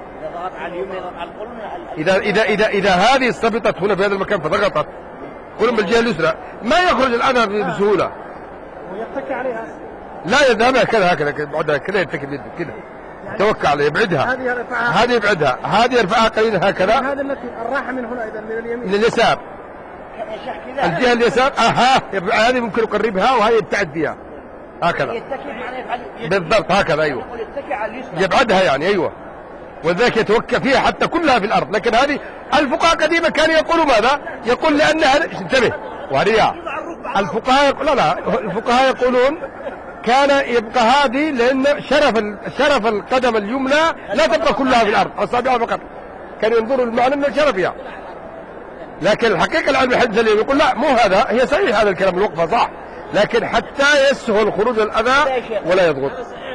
إذا إذا إذا إذا هذه استبطت هنا في هذا المكان فضغطت قولون بالجهة اليسرى ما يخرج الأذى بسهولة. ويتكي عليها لا يذهبها كذا هكذا بعدها كذا يتكي بيده كذا توكل عليه يبعدها هذه يرفعها هذه يبعدها هذه يرفعها قليلا هكذا هذه التي الراحة من هنا إذا من اليمين لليسار يا شيخ كذا الجهة اليسار اها هذه ممكن اقربها وهي يبتعد فيها هكذا يتكي معناه يفعل بالضبط هكذا ايوه يقول يتكي على اليسرى يبعدها يعني ايوه وذاك يتوكى فيها حتى كلها في الارض. لكن هذه الفقهاء قديما كانوا يقولوا ماذا؟ يقول لانها انتبه وهذه الفقهاء يقول لا لا الفقهاء يقولون كان يبقى هذه لان شرف شرف القدم اليمنى لا تبقى كلها في الارض اصابعها فقط. كانوا ينظروا المعنى من شرفها. لكن الحقيقه العلم الحديث اليوم يقول لا مو هذا هي صحيح هذا الكلام الوقفه صح لكن حتى يسهل خروج الاذى ولا يضغط.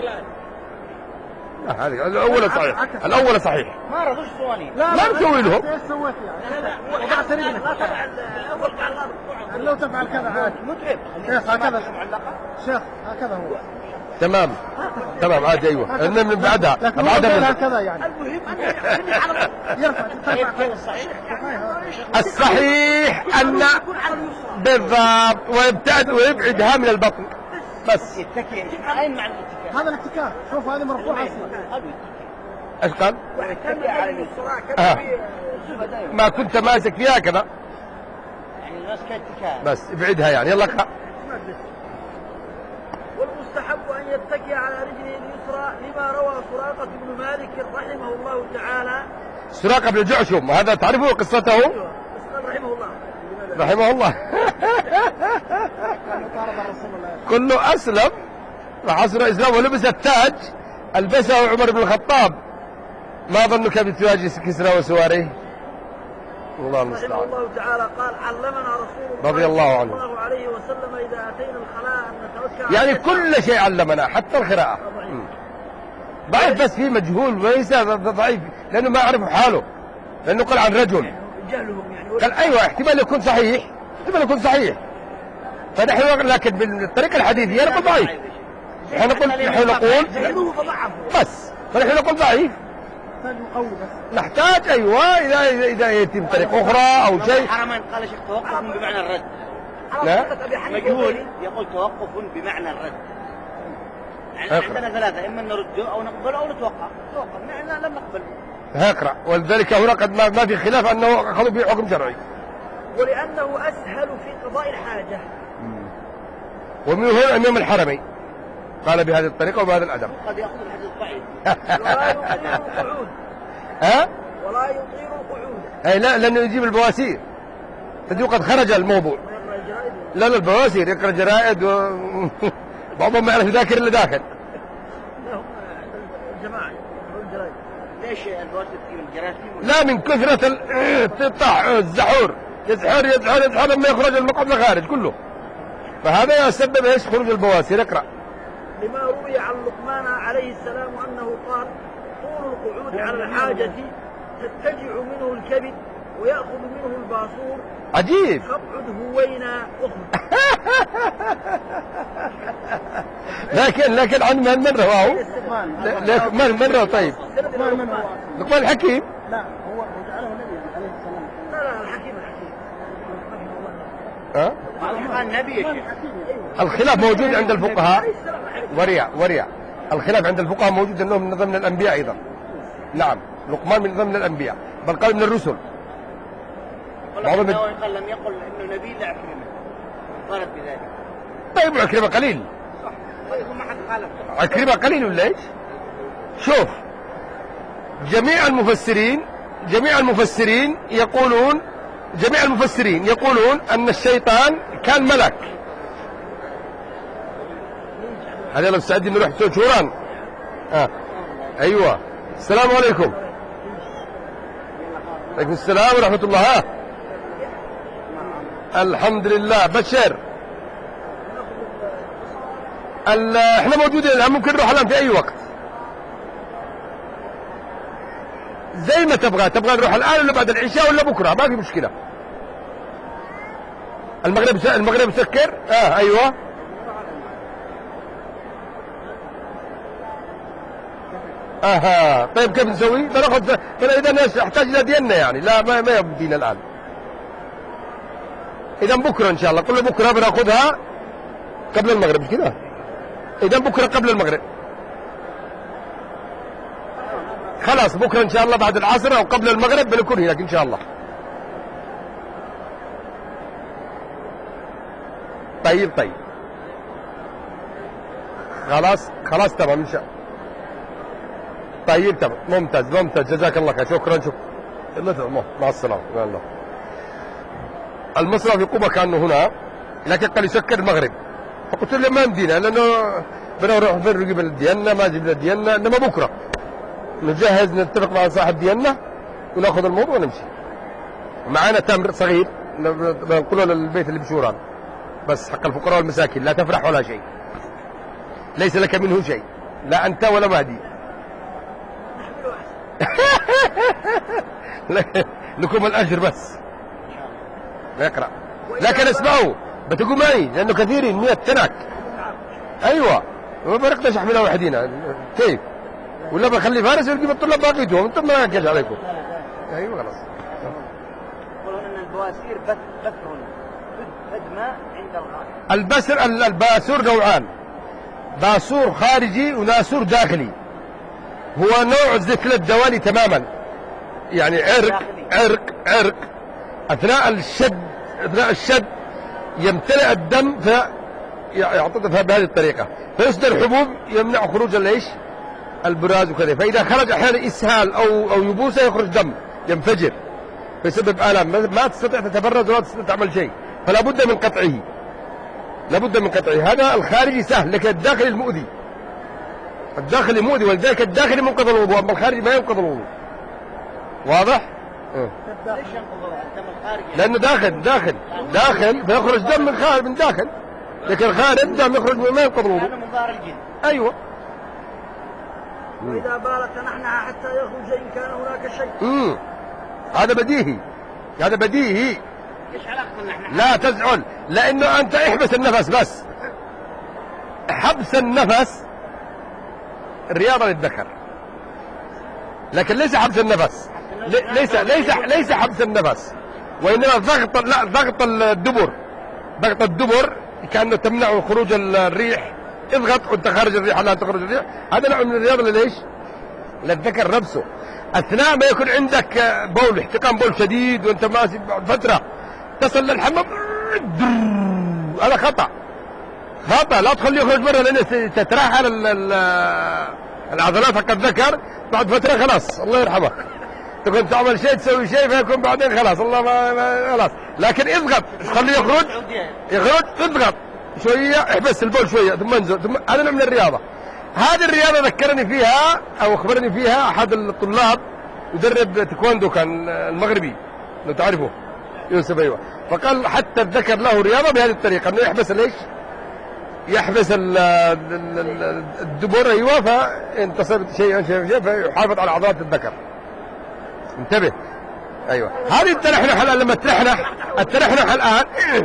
لا هذه الاول صحيح الاول صحيح ما رضوش ثواني لا نسوي لهم ايش سويت يعني؟ وضعت رجلك لو تفعل كذا عاد متعب شيخ هكذا شيخ هكذا هو تمام تمام عادي ايوه ان من بعدها بعدها هكذا يعني المهم يرفع الصحيح ان بالضبط ويبتعد ويبعدها من البطن بس. يتكي اين معنى الاتكاء؟ هذا الاتكاء شوف هذه مرفوعه اصلا ايش قال؟ يتكي على اليسرى آه. ما كنت ماسك فيها كذا يعني ماسك اتكاء بس ابعدها يعني يلا اقرا. والمستحب أن يتكي على رجله اليسرى لما روى سراقة بن مالك رحمه الله تعالى. سراقة بن جعشم هذا تعرفوا قصته؟ رحمه الله رحمه الله كله أسلم وحصر إسلام ولبس التاج ألبسه عمر بن الخطاب. ما ظنك بتواج كسرى وسواريه؟ الله المستعان. رحمه الله تعالى قال علمنا رسول الله رضي الله عنه صلى الله عليه وسلم إذا أتينا الخلاء أن نتوكل يعني كل شيء علمنا حتى القراءة. ضعيف بس فيه مجهول وليس ضعيف لأنه ما يعرف حاله لأنه قال عن رجل جهلهم يعني قال أيوة احتمال يكون صحيح احتمال يكون صحيح فنحن لكن بالطريقة الحديثية نقول ضعيف. نحن نقول نحن نقول بس فنحن نقول ضعيف نحتاج أيوة إذا إذا يتم طريق أخرى أو شيء. حرمين قال شيخ توقف بمعنى الرد. لا مجهول يقول توقف بمعنى الرد. يعني عندنا ثلاثة إما نرده أو نقبله أو نتوقع. توقف نحن لم نقبل. هقرأ ولذلك هنا قد ما ما في خلاف أنه أخذوا به حكم شرعي. ولأنه أسهل في قضاء الحاجة. ومن هنا إمام الحرمين قال بهذه الطريقة وبهذا الأدب. قد يأخذ الحديث الضعيف. ولا يطيل القعود. ها؟ ولا يطيل القعود. أي لا لأنه يجيب البواسير. تدري قد خرج الموضوع. لا لا البواسير يقرأ جرائد و بعضهم ما يعرف يذاكر إلا داخل. لا هم الجماعة الجرائد. ليش البواسير تجيب الجرائد؟ لا من كثرة الطاح الزحور يزحر يزحر يزحر لما يخرج المقعد لخارج كله. فهذا يسبب ايش خروج البواسير. اقرأ. لما روي عن لقمان عليه السلام أنه قال طول القعود على الحاجة تتجع منه الكبد ويأخذ منه الباصور. عجيب. فاقعد هوينا اخرج. لكن لكن عن من من رواه؟ من من رواه طيب؟ لقمان الحكيم. لا هو جعله النبي عليه السلام. لا لا الحكيم الحكيم. ها؟ قال النبي يا شيخ. الخلاف موجود عند الفقهاء وريع وريع الخلاف عند الفقهاء موجود انه من ضمن الانبياء ايضا. نعم لقمان من ضمن الانبياء بل قال من الرسل. بعضهم قال لم يقل انه نبي لا عكرمه قالت بذلك. طيب عكرمه قليل. صح طيب ما حد خالف. عكرمه قليل ولا ايش؟ شوف جميع المفسرين جميع المفسرين يقولون جميع المفسرين يقولون ان الشيطان كان ملك. هذا لو مستعدين نروح شوران. آه. ايوه السلام عليكم. عليكم السلام ورحمة الله. ها الحمد لله بشر. احنا موجودين الان ممكن نروح الان في اي وقت زي ما تبغى. تبغى نروح الان ولا بعد العشاء ولا بكره ما في مشكلة. المغرب س... المغرب سكر. اه ايوه اها طيب كيف نسوي؟ بناخذ اذا احتاج الى ديننا يعني لا ما ما يبدينا الان. اذا بكره ان شاء الله كل بكره بناخذها قبل المغرب مش كذا؟ اذا بكره قبل المغرب خلاص بكره ان شاء الله بعد العصر او قبل المغرب بنكون هناك ان شاء الله. طيب طيب خلاص خلاص تمام ان شاء الله. طيب تمام ممتاز ممتاز جزاك الله خير شكرا شكرا. الله مع السلامه مع الله. المصرف في قبة كانه هنا لكن قال يسكر المغرب فقلت له ما يمدينا لانه بنروح نجيب الديانه ما جبنا الديانه انما بكره نجهز نتفق مع صاحب ديانه وناخذ الموضوع ونمشي. معانا تمر صغير بنقوله للبيت اللي بشوران بس حق الفقراء والمساكين لا تفرح ولا شيء ليس لك منه شيء لا انت ولا مهدي. لكم الاجر بس اقرا لكن اسمعوا بتقول معي لانه كثيرين مئة تنك. ايوه ما بنقدرش احملها وحدينا كيف ولا بخلي فارس يجيب الطلاب باقيتهم انتم ما ينكش عليكم. ايوه خلاص. يقولون ان البواسير بث بثهم بث ماء عند الغاية. البسر الباسور نوعان باسور خارجي وناسور داخلي. هو نوع مثل الدوالي تماما يعني عرق عرق عرق اثناء الشد اثناء الشد يمتلئ الدم فيعطيها بهذه الطريقه فيصدر حبوب يمنع خروج الايش؟ البراز وكذا. فاذا خرج احيانا اسهال او او يبوسه يخرج دم ينفجر فيسبب الام ما تستطيع تتبرز ولا تستطيع تعمل شيء فلا بد من قطعه لا بد من قطعه. هذا الخارجي سهل لكن الداخلي المؤذي الداخلي مؤذي ولذلك الداخلي منقض الوضوء اما الخارجي ما ينقض الوضوء. واضح؟ أه. ليش ينقض الدم الخارجي؟ لانه داخل داخل داخل فيخرج دم من خارج من داخل لكن الخارج الدم يخرج ما ينقض الوضوء. لانه مضار الجن. ايوه. واذا بالت تنحنح حتى يخرج ان كان هناك شيء. امم هذا بديهي هذا بديهي. ايش علاقه النحنحه؟ لا تزعل لانه انت احبس النفس بس. حبس النفس الرياضه للذكر لكن ليس حبس النفس ليس ليس ليس حبس النفس وانما ضغط لا ضغط الدبر ضغط الدبر كانه تمنع خروج الريح. اضغط وانت خارج الريح لا تخرج الريح. هذا نوع من الرياضه ليش؟ للذكر نفسه اثناء ما يكون عندك بول احتقان بول شديد وانت ماسك فتره تصل للحمام هذا خطا خطا لا تخليه يخرج برا لان تترحل العضلات حق الذكر بعد فتره خلاص الله يرحمك تكون تعمل شيء تسوي شيء فيكون بعدين خلاص الله ما, ما خلاص. لكن اضغط خليه يخرج يخرج اضغط شويه احبس البول شويه ثم انزل ثم هذا نوع من الرياضه. هذه الرياضه ذكرني فيها او اخبرني فيها احد الطلاب يدرب تايكوندو كان المغربي لو تعرفه يوسف. ايوه فقال حتى الذكر له رياضه بهذه الطريقه انه يحبس ليش؟ يحبس الدبر ايوه فانتصر شيء شيء فيحافظ على عضلات الذكر. انتبه. ايوه هذه التنحنح الان لما تنحنح التنحنح الان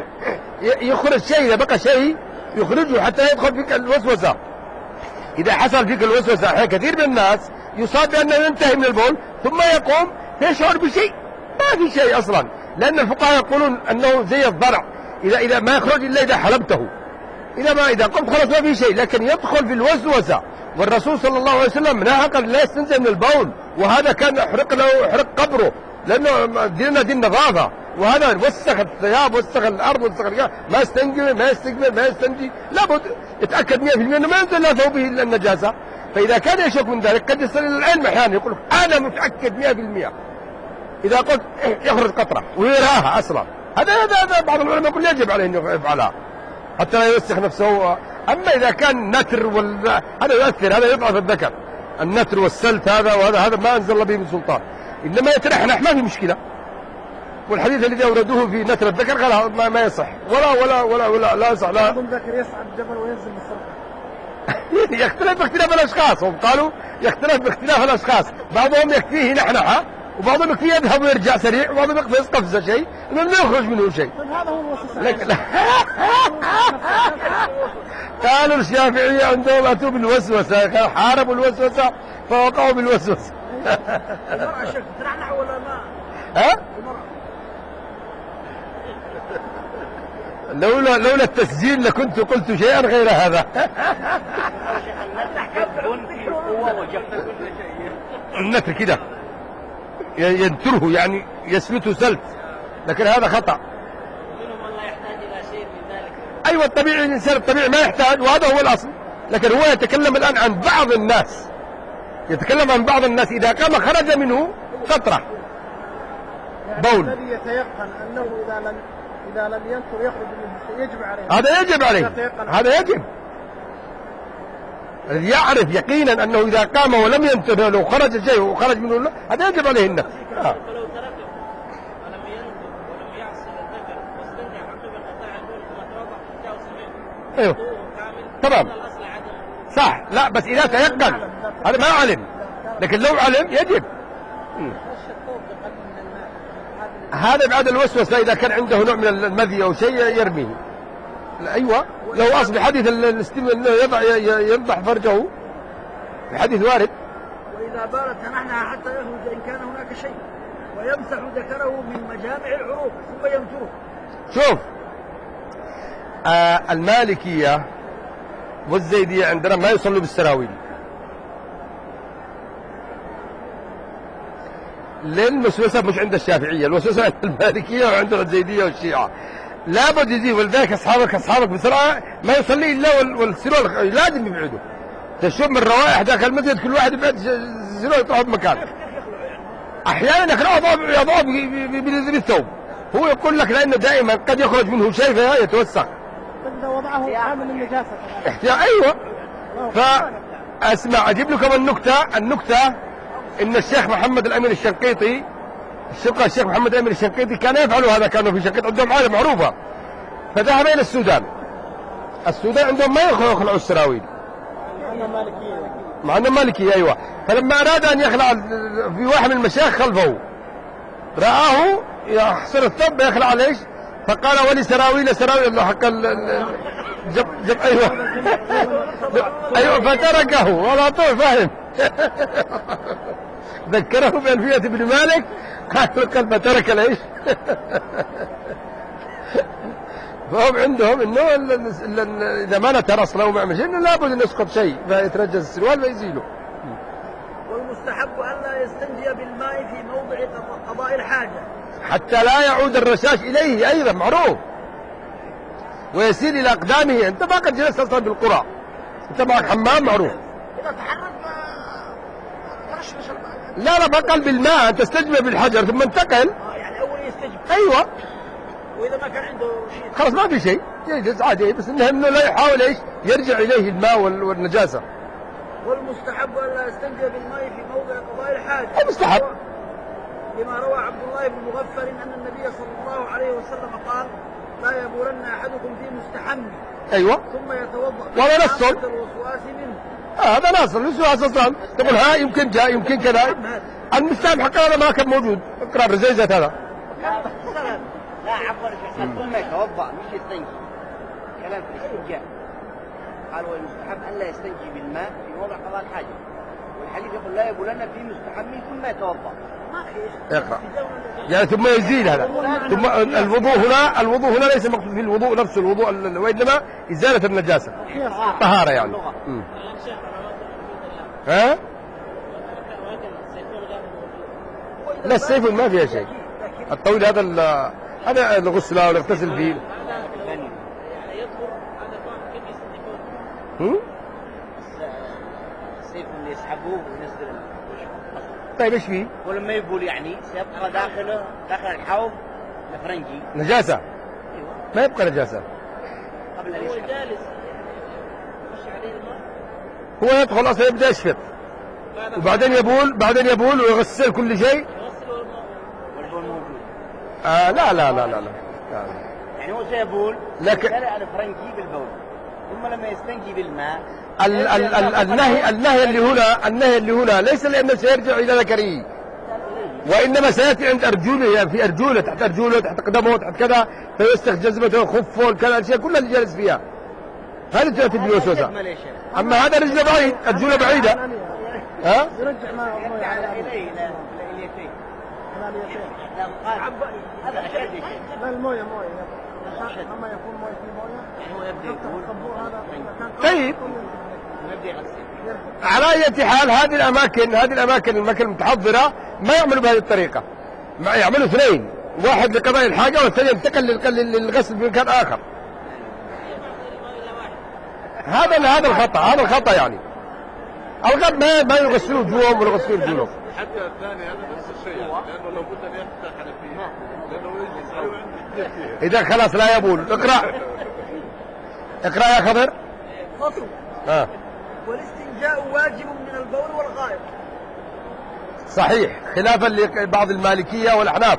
يخرج شيء اذا بقى شيء يخرجه حتى يدخل فيك الوسوسه. اذا حصل فيك الوسوسه احيانا كثير من الناس يصاب بانه ينتهي من البول ثم يقوم يشعر بشيء ما في شيء اصلا لان الفقهاء يقولون انه زي الضرع اذا اذا ما يخرج الا اذا حلبته اذا ما اذا قمت خلاص ما في شيء لكن يدخل في الوسوسه. والرسول صلى الله عليه وسلم نهى قال لا يستنزه من البول وهذا كان احرق له احرق قبره لانه ديننا دين نظافه وهذا وسخ الثياب وسخ الارض وسخ ما يستنجي ما يستقبل ما يستنجي لابد يتاكد مئة بالمئة انه ما ينزل لا ثوبه الا النجاسه. فاذا كان يشك من ذلك قد يصل الى العلم احيانا يقول انا متاكد مئة بالمئة اذا قلت يخرج قطره ويراها اصلا هذا هذا بعض العلماء يقول يجب عليه انه يفعلها حتى لا يوسخ نفسه. اما اذا كان نتر وال... هذا يؤثر هذا يضعف الذكر النتر والسلت هذا وهذا هذا ما انزل الله به من سلطان انما يتنحنح ما في مشكله. والحديث الذي اوردوه في نتر الذكر قال ما, ما يصح ولا ولا ولا ولا لا يصح لا الذكر يصعد الجبل وينزل بالصرف. يختلف باختلاف الاشخاص. هم قالوا يختلف باختلاف الاشخاص بعضهم يكفيه نحنحه وبعضهم يكفيه يذهب ويرجع سريع وبعضهم يقفز قفزه شيء انه لا يخرج منه شيء. هذا هو الوسوسه. لكن قالوا الشافعيه عندهم اتوا بالوسوسه حاربوا الوسوسه فوقعوا بالوسوسه. المرأة شك تنحنح ولا ما؟ ها؟ لولا لولا التسجيل لكنت قلت شيئا غير هذا. النتر كده ينتره يعني يسلته سلت لكن هذا خطأ. منهم من لا يحتاج الى شيء من ذلك أيوة الطبيعي الإنسان الطبيعي ما يحتاج، وهذا هو الأصل. لكن هو يتكلم الآن عن بعض الناس، يتكلم عن بعض الناس إذا قام خرج منه قطرة بول. الذي يتيقن أنه إذا لم إذا لم ينثر يخرج منه يجب عليه، هذا يجب عليه، هذا يجب. الذي يعرف يقينا أنه إذا قام ولم ينثر لو خرج شيء وخرج منه هذا يجب عليه النفس. آه. ايوه تمام صح. لا بس اذا تيقن هذا ما علم، لكن لو علم يجب. م. هذا بعد الوسوسه اذا كان عنده نوع من المذي او شيء يرميه. ايوه لو اصل بحديث الاستماع انه يضع ينضح فرجه بحديث وارد. واذا بارت تنحنها حتى يخرج ان كان هناك شيء، ويمسح ذكره من مجامع العروق ثم ينثره. شوف آه المالكية والزيدية عندنا ما يصلوا بالسراويل للوسوسة، مش عند الشافعية، الوسوسة عند المالكية وعند الزيدية والشيعة. لابد يزيد، ولذلك أصحابك أصحابك بسرعة ما يصلي إلا والسرور لازم يبعدوا. تشوف من الروائح داخل المسجد كل واحد يبعد سرور يطلع بمكان. أحيانا يخلعوا يضعوا بالثوب، هو يقول لك لأنه دائما قد يخرج منه شيء فيتوسخ. إذا وضعه عامل النجاسة. أيوة. فأسمع أجيب لكم النكتة النكتة إن الشيخ محمد الأمين الشنقيطي الشيخ الشيخ محمد الأمين الشنقيطي كان يفعل هذا، كانوا في شنقيط عندهم عادة معروفة. فذهب إلى السودان. السودان عندهم ما يخلعوا السراويل مع أنهم مالكية. أيوة. فلما أراد أن يخلع في واحد من المشايخ خلفه رآه يحصر الثوب يخلع ليش؟ فقال ولي سراويل سراويل الله حق جب جب. أيوة أيوة فتركه على طول. فاهم؟ ذكره بألفية بن مالك قال فترك ليش؟ فهم عندهم انه اذا ما نتر اصله وما عمل شيء لابد ان يسقط شيء فيترجز السروال ويزيله. والمستحب الا يستنجي بالماء في موضع قضاء الحاجه حتى لا يعود الرشاش اليه ايضا معروف ويسير الى اقدامه. انت ما قد جلست اصلا بالقرى، انت معك حمام معروف. اذا تحرك ترشش الماء. لا لا بقل بالماء، انت تستجمع بالحجر ثم انتقل. اه يعني اول يستجمع. ايوه. واذا ما كان عنده شيء خلاص ما في شيء يجلس عادي، بس انه انه لا يحاول ايش يرجع اليه الماء والنجاسه. والمستحب الا يستنجي بالماء في موضع قضاء الحاجه. المستحب لما روى عبد الله بن مغفل ان النبي صلى الله عليه وسلم قال لا يبولن احدكم في مستحم. ايوه. ثم يتوضا ولا نصل الوسواس منه. آه هذا ناصر الوسواس اصلا تقول ها يمكن جاء يمكن كذا. المستحب حق هذا ما كان موجود. اقرا رزيزة هذا. لا عفوا ثم يتوضا مش يستنجي. كلام في الاستنجاء. قال والمستحب الا يستنجي بالماء في موضع قضاء الحاجه. والحديث يقول لا يبولن في مستحم ثم يتوضا. اقرأ. يعني ثم يزيل هذا. ثم الوضوء هنا الوضوء هنا ليس مقصود في الوضوء نفسه الوضوء وإنما إزالة النجاسة. طهارة يعني. م. ها؟ لا السيف ما فيها شيء. الطويل هذا هذا الغسلة ولا يغتسل فيه. هم؟ السيف اللي يسحبوه وينزل. طيب ايش فيه؟ ولما يقول يعني سيبقى داخله داخل الحوض الفرنجي نجاسة. ايوه ما يبقى نجاسة. قبل ان هو يسحب جالس يمشي عليه الماء. هو يدخل اصلا يبدا يشفط وبعدين يبول بعدين يبول ويغسل كل شيء. والبول موجود. آه لا لا لا لا لا, لا. يعني هو سيبول لكن يملأ الفرنجي بالبول ثم لما يستنجي بالماء ال ال ال النهي النهي اللي هنا النهي اللي هنا ليس لأنه سيرجع إلى ذكره وإنما سيأتي عند أرجوله يعني في أرجوله تحت أرجوله تحت قدمه تحت كذا فيستخ جزمته خفه كذا الأشياء كلها اللي جالس فيها هذه تأتي بالوسوسة. أما هذا رجله بعيد أرجوله بعيدة. ها؟ يرجع ما إليه إلى اليتين. هذا أشد شيء. لا المويه مويه لما يكون مويه في مويه هو يبدأ يقول طيب ويبدأ يغسل. على أي حال هذه الأماكن هذه الأماكن الأماكن المتحضرة ما يعملوا بهذه الطريقة. ما يعملوا اثنين واحد لقضاء الحاجة والثاني ينتقل للغسل في مكان آخر. هذا هذا الخطأ، هذا الخطأ يعني. الغد ما ما يغسلوا وجوههم ولا يغسلوا رجولهم. حتى الثاني هذا نفس الشيء يعني، لأنه لو بد أن يفتح حنفية لأنه يجلس أو عندي. إذا خلاص لا يبول. اقرأ اقرأ يا خضر. فصل. آه. والاستنجاء واجب من البول والغائط. صحيح، خلافا لبعض المالكية والأحناف.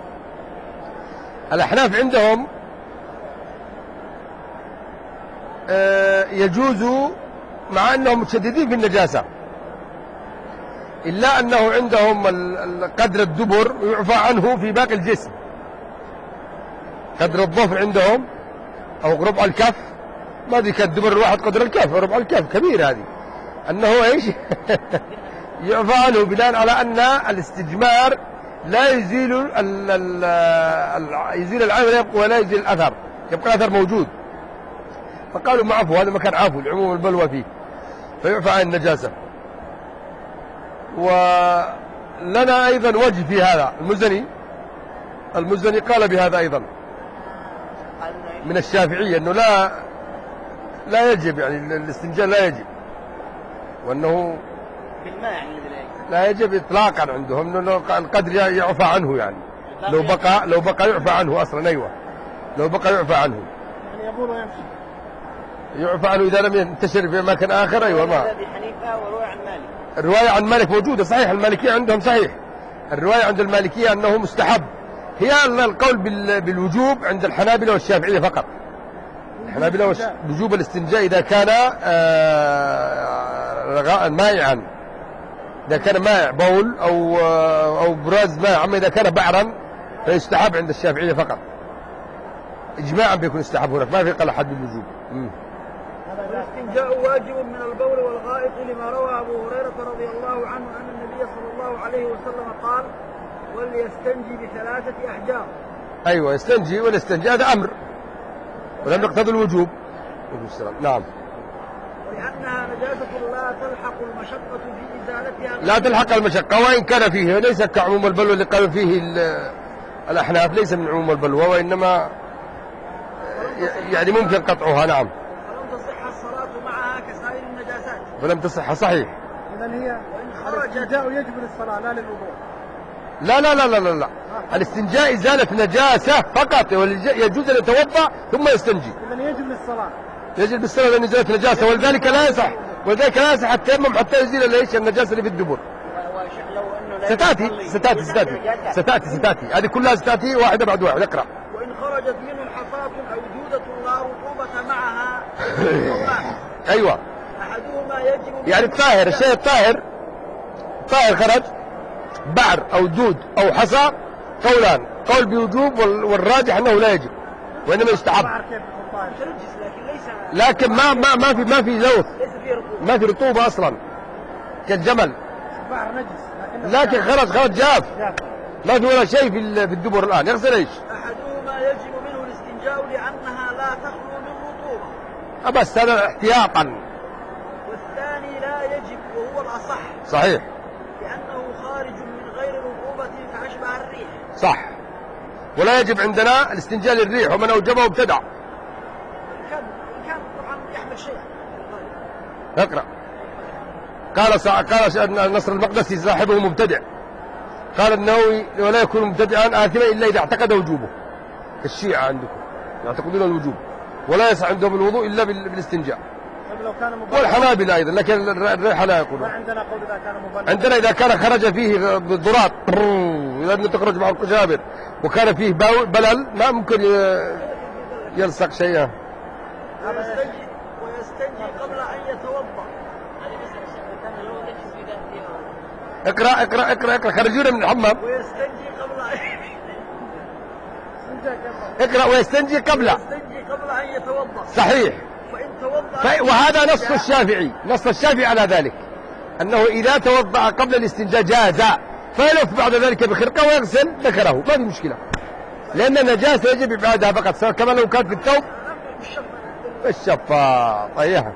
الأحناف عندهم آه يجوز، مع أنهم متشددين في النجاسة، إلا أنه عندهم قدر الدبر يعفى عنه في باقي الجسم. قدر الظفر عندهم أو ربع الكف، ما ذيك الدبر الواحد قدر الكف، ربع الكف كبير، هذه أنه ايش يعفى عنه بناء على أن الاستجمار لا يزيل ال ال ال يزيل العين ولا يزيل الأثر، يبقى الأثر موجود. فقالوا معفو، هذا مكان عفو لعموم البلوى فيه، فيعفى عن النجاسة. ولنا أيضا وجه في هذا، المزني المزني قال بهذا أيضا من الشافعية، أنه لا لا يجب، يعني الاستنجاء لا يجب، وأنه بالماء يعني لا يجب إطلاقا عندهم، أنه القدر يعفى عنه، يعني لو بقى لو بقى يعفى عنه أصلا. أيوة، لو بقى يعفى عنه، يعني يبول ويمشي، يعفى عنه إذا لم ينتشر في مكان آخر. أيوة، ما أبي حنيفة ورواية عن مالك. الرواية عن مالك موجودة، صحيح. المالكية عندهم صحيح، الرواية عند المالكية أنه مستحب. هي القول بالوجوب عند الحنابلة والشافعية فقط. الحنابلة وجوب الاستنجاء إذا كان مائعا، إذا كان مائع بول أو أو براز ماء. أما إذا كان بعرا فيستحب عند الشافعية فقط، إجماعا بيكون استحب هناك، ما في قال حد بالوجوب. الاستنجاء واجب من البول والغائط، لما روى أبو هريرة رضي الله عنه أن النبي صلى الله عليه وسلم قال: وليستنجي بثلاثة أحجار. أيوة، يستنجي والاستنجاء هذا أمر ولم يقتضي الوجوب. نعم. ولأنها نجاسة لا تلحق المشقة في إزالتها، لا تلحق المشقة، وإن كان فيه ليس كعموم البلوى اللي قالوا فيه الأحناف، ليس من عموم البلوى، وإنما يعني ممكن قطعها. نعم. ولم تصح الصلاة معها كسائر النجاسات. ولم تصح، صحيح. إذن هي وإن خرجت الاستنجاء يجب للصلاة لا للوضوء. لا لا لا لا لا, لا. الاستنجاء إزالة نجاسة فقط، يجوز أن يتوضأ ثم يستنجي. إذن يجب للصلاة. يجب للصلاة لأن إزالة نجاسة، ولذلك لا يصح، ولذلك لا يصح التيمم حتى يزيل ليش النجاسة اللي في الدبر. ستاتي ستاتي ستاتي ستاتي ستاتي هذه كلها ستاتي واحدة بعد واحدة. اقرأ. وإن خرجت منه حصاة أو جودة لا رطوبة معها. أيوة. أحدهما يجب، يعني الطاهر، الشيء الطاهر طاهر خرج بعر أو دود أو حصى، قولان، قول بوجوب والراجح أنه لا يجب وإنما يستحب. لكن ما ما ما في ما في لوث، ما في رطوبة أصلا كالجمل، بعر نجس، لكن خرج خرج جاف، ما في ولا شيء في في الدبر الآن، يغسل ايش؟ أحدهما يجب منه الاستنجاء لأنها لا تخلو من رطوبة. بس هذا احتياطا. والثاني لا يجب وهو الأصح. صحيح. لأنه خارج من غير رطوبة فأشبه الريح. صح. ولا يجب عندنا الاستنجاء للريح، ومن أوجبه ابتدع. كان كان طبعا يحمل شيء. اقرأ. قال سع... قال نصر المقدسي صاحبه مبتدع، قال النووي: ولا يكون مبتدعا آثما إلا إذا اعتقد وجوبه. الشيعة عندكم يعتقدون الوجوب، ولا يصح عندهم الوضوء إلا بالاستنجاء. والحنابلة أيضا، لكن الريحة لا يقولون. عندنا قول إذا كان مبلل. عندنا إذا كان خرج فيه ضرات، إذا لم تخرج مع القشابر وكان فيه بلل ما ممكن يلصق شيئا. ويستنجي قبل أن يتوضأ. اقرأ اقرأ اقرأ اقرأ خرجونا من الحمام. ويستنجي قبل أن اقرأ. ويستنجي قبل ويستنجي قبل أن يتوضأ. صحيح. فإن توضأ، ف... وهذا نص الشافعي، نص الشافعي على ذلك، أنه إذا توضأ قبل الاستنجاء جاز، فيلف بعد ذلك بخرقة ويغسل ذكره، ما في مشكلة، لأن النجاسة يجب إبعادها فقط، سواء كما لو كانت في الثوب الشفاط. أيها.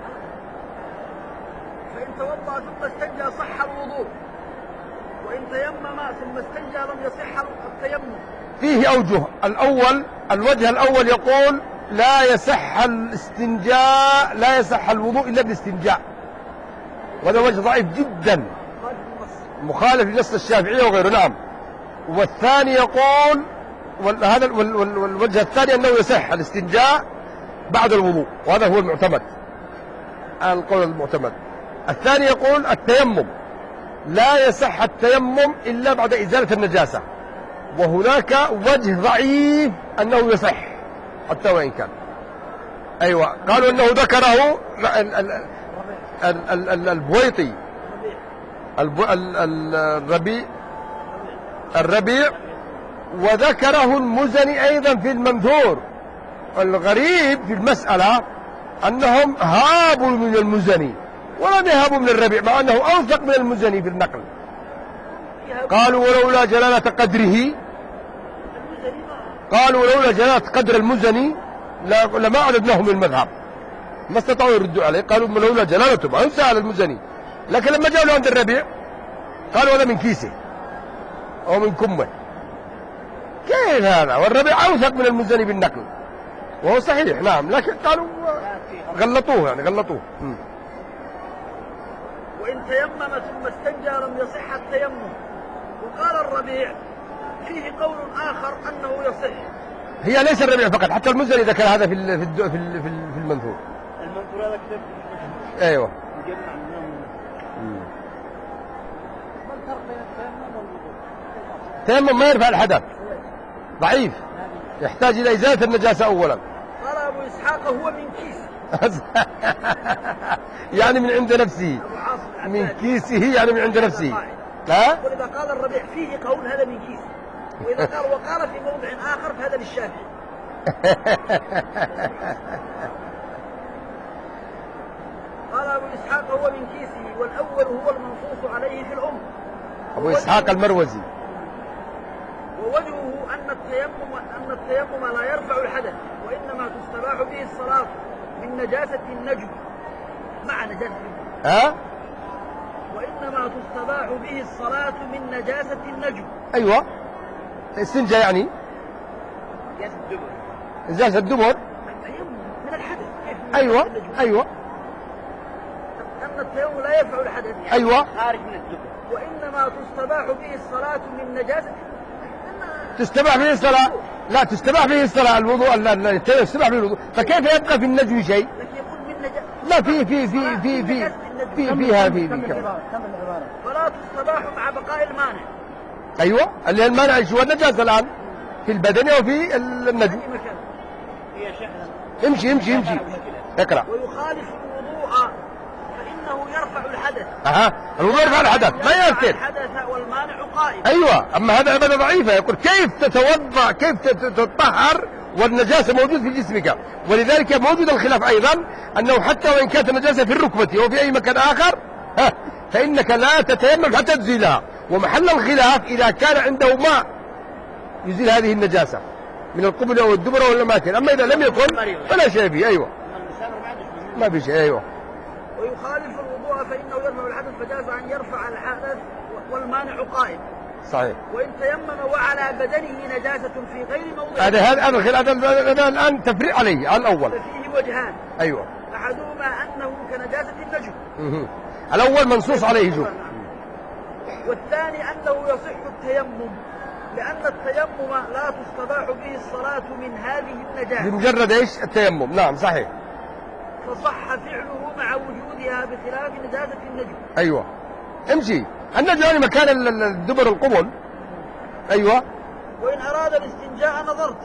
فإن توضأ ثم استنجى صح الوضوء، وإن تيمم ثم استنجى لم يصح التيمم. فيه أوجه. الأول، الوجه الأول يقول لا يصح الاستنجاء لا يصح الوضوء إلا بالاستنجاء، وهذا وجه ضعيف جدا مخالف لنص الشافعية وغيره. نعم. والثاني يقول وهذا والوجه الثاني أنه يصح الاستنجاء بعد الوضوء، وهذا هو المعتمد، القول المعتمد. الثاني يقول التيمم لا يصح التيمم إلا بعد إزالة النجاسة، وهناك وجه ضعيف أنه يصح حتى وإن كان. أيوة، قالوا أنه ذكره البويطي الربيع الربيع وذكره المزني أيضا في المنثور. الغريب في المسألة أنهم هابوا من المزني ولم يهابوا من الربيع، مع أنه أوثق من المزني في النقل. قالوا ولولا جلالة قدره قالوا ولولا جلالة قدر المزني لما عددناه من المذهب، ما استطاعوا يردوا عليه. قالوا لولا جلالته ما ينسى على المزني، لكن لما جاءوا عند الربيع قالوا هذا من كيسه أو من كمه. كيف هذا؟ والربيع أوثق من المزني بالنقل، وهو صحيح. نعم، لكن قالوا غلطوه، يعني غلطوه. م. وإن تيمم ثم استنجى لم يصح التيمم. وقال الربيع فيه قول آخر أنه يصح. هي ليس الربيع فقط، حتى المزني ذكر هذا في ال في ال في, ال في المنثور. المنثور هذا كتاب. ايوه. مجمع منهم. ما الفرق بين التيمم والوضوء؟ التيمم ما يرفع الحدث، ضعيف، يحتاج إلى إزالة النجاسة أولا. قال أبو إسحاق هو من كيس. يعني من عند نفسه، من كيسه، يعني من عند نفسه. ها؟ وإذا قال الربيع فيه قول هذا من كيس، وإذا قال وقال في موضع آخر فهذا للشافعي. قال أبو إسحاق هو من كيسه، والأول هو المنصوص عليه في الأم. أبو إسحاق المروزي. ووجهه أن التيمم أن التيمم لا يرفع الحدث، وإنما تستباح به الصلاة من نجاسة النجم مع نجاسة النجم. ها؟ وإنما تستباح به الصلاة من نجاسة النجم. أيوة، استنجا يعني نجاسة الدبر. نجاسة الدبر. التيمم من الحدث. أيوة أيوة. أن التيمم لا يرفع الحدث. أيوة. خارج من الدبر. وإنما تستباح به الصلاة من نجاسة. تستباح به الصلاة؟ لا، تستباح به الصلاة. الوضوء التيمم تستباح به الوضوء، فكيف يبقى في النجم شيء؟ لكن يقول من نجاسة. لا، في في في في في في فيها في في فلا تستباح مع بقاء المانع. أيوة، اللي هي المانع شو النجاسة الآن في البدن وفي النجم. هي شيخ امشي امشي امشي اقرأ. ويخالف الوضوء فإنه يرفع الحدث. أها، الوضوء يرفع الحدث ما يرتد. الحدث والمانع قائم. أيوة، أما هذا عبادة ضعيفة. يقول كيف تتوضأ، كيف تتطهر والنجاسة موجود في جسمك؟ ولذلك موجود الخلاف أيضا أنه حتى وإن كانت النجاسة في الركبة أو في أي مكان آخر ها فإنك لا تتيمم حتى تزيلها. ومحل الخلاف إذا كان عنده ماء يزيل هذه النجاسة من القبل أو الدبر أو الأماكن، أما إذا لم يكن فلا شيء فيه. أيوة، ما في شيء. أيوة. ويخالف الوضوء فإنه يرفع الحدث، فجاز أن يرفع الحدث والمانع قائم. صحيح. وإن تيمم وعلى بدنه نجاسة في غير موضع. هذا هذا الخلاف هذا الآن تفريع عليه على الأول. ففيه وجهان. أيوة. أحدهما أنه كنجاسة النجم. الأول منصوص عليه جو. والثاني أنه يصح التيمم، لأن التيمم لا تستباح به الصلاة من هذه النجاسة بمجرد إيش؟ التيمم. نعم صحيح. فصح فعله مع وجودها بخلاف نجاسة النجم. أيوة، امشي. النجم يعني مكان الدبر القبل. أيوة. وإن أراد الاستنجاء نظرت،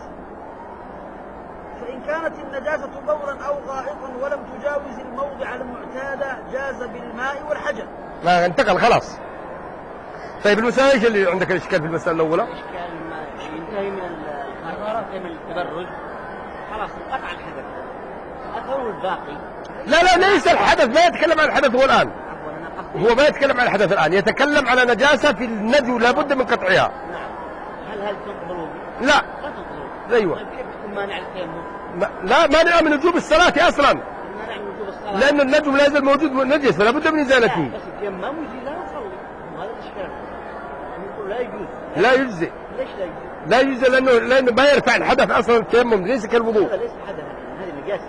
فإن كانت النجاسة بولا أو غائطا ولم تجاوز الموضع المعتاد جاز بالماء والحجر. لا، انتقل خلاص. طيب المسألة ايش اللي عندك الإشكال في المسألة الأولى؟ الإشكال ما ينتهي من القرارة من التبرج، خلاص انقطع الحدث. أثره الباقي. لا لا، ليس الحدث، ما يتكلم عن الحدث هو الآن. هو ما يتكلم عن الحدث الآن، يتكلم على نجاسة في النجو لابد من قطعها. نعم. هل هل تنقض الوضوء؟ لا. لا تنقض. أيوة. طيب كيف تكون مانع التيمم؟ لا، مانع من وجوب الصلاة أصلا. مانع من وجوب الصلاة. لأن النجم لا يزال موجود نجس لابد من إزالته. بس التيمم يجي لا نصلي، وهذا الإشكال. نقول لا يجوز. لا يجزئ. ليش لا يجوز؟ لا يجوز لأنه لأنه ما يرفع الحدث أصلا التيمم ليس كالوضوء. هذا ليس حدث، هذه نجاسة.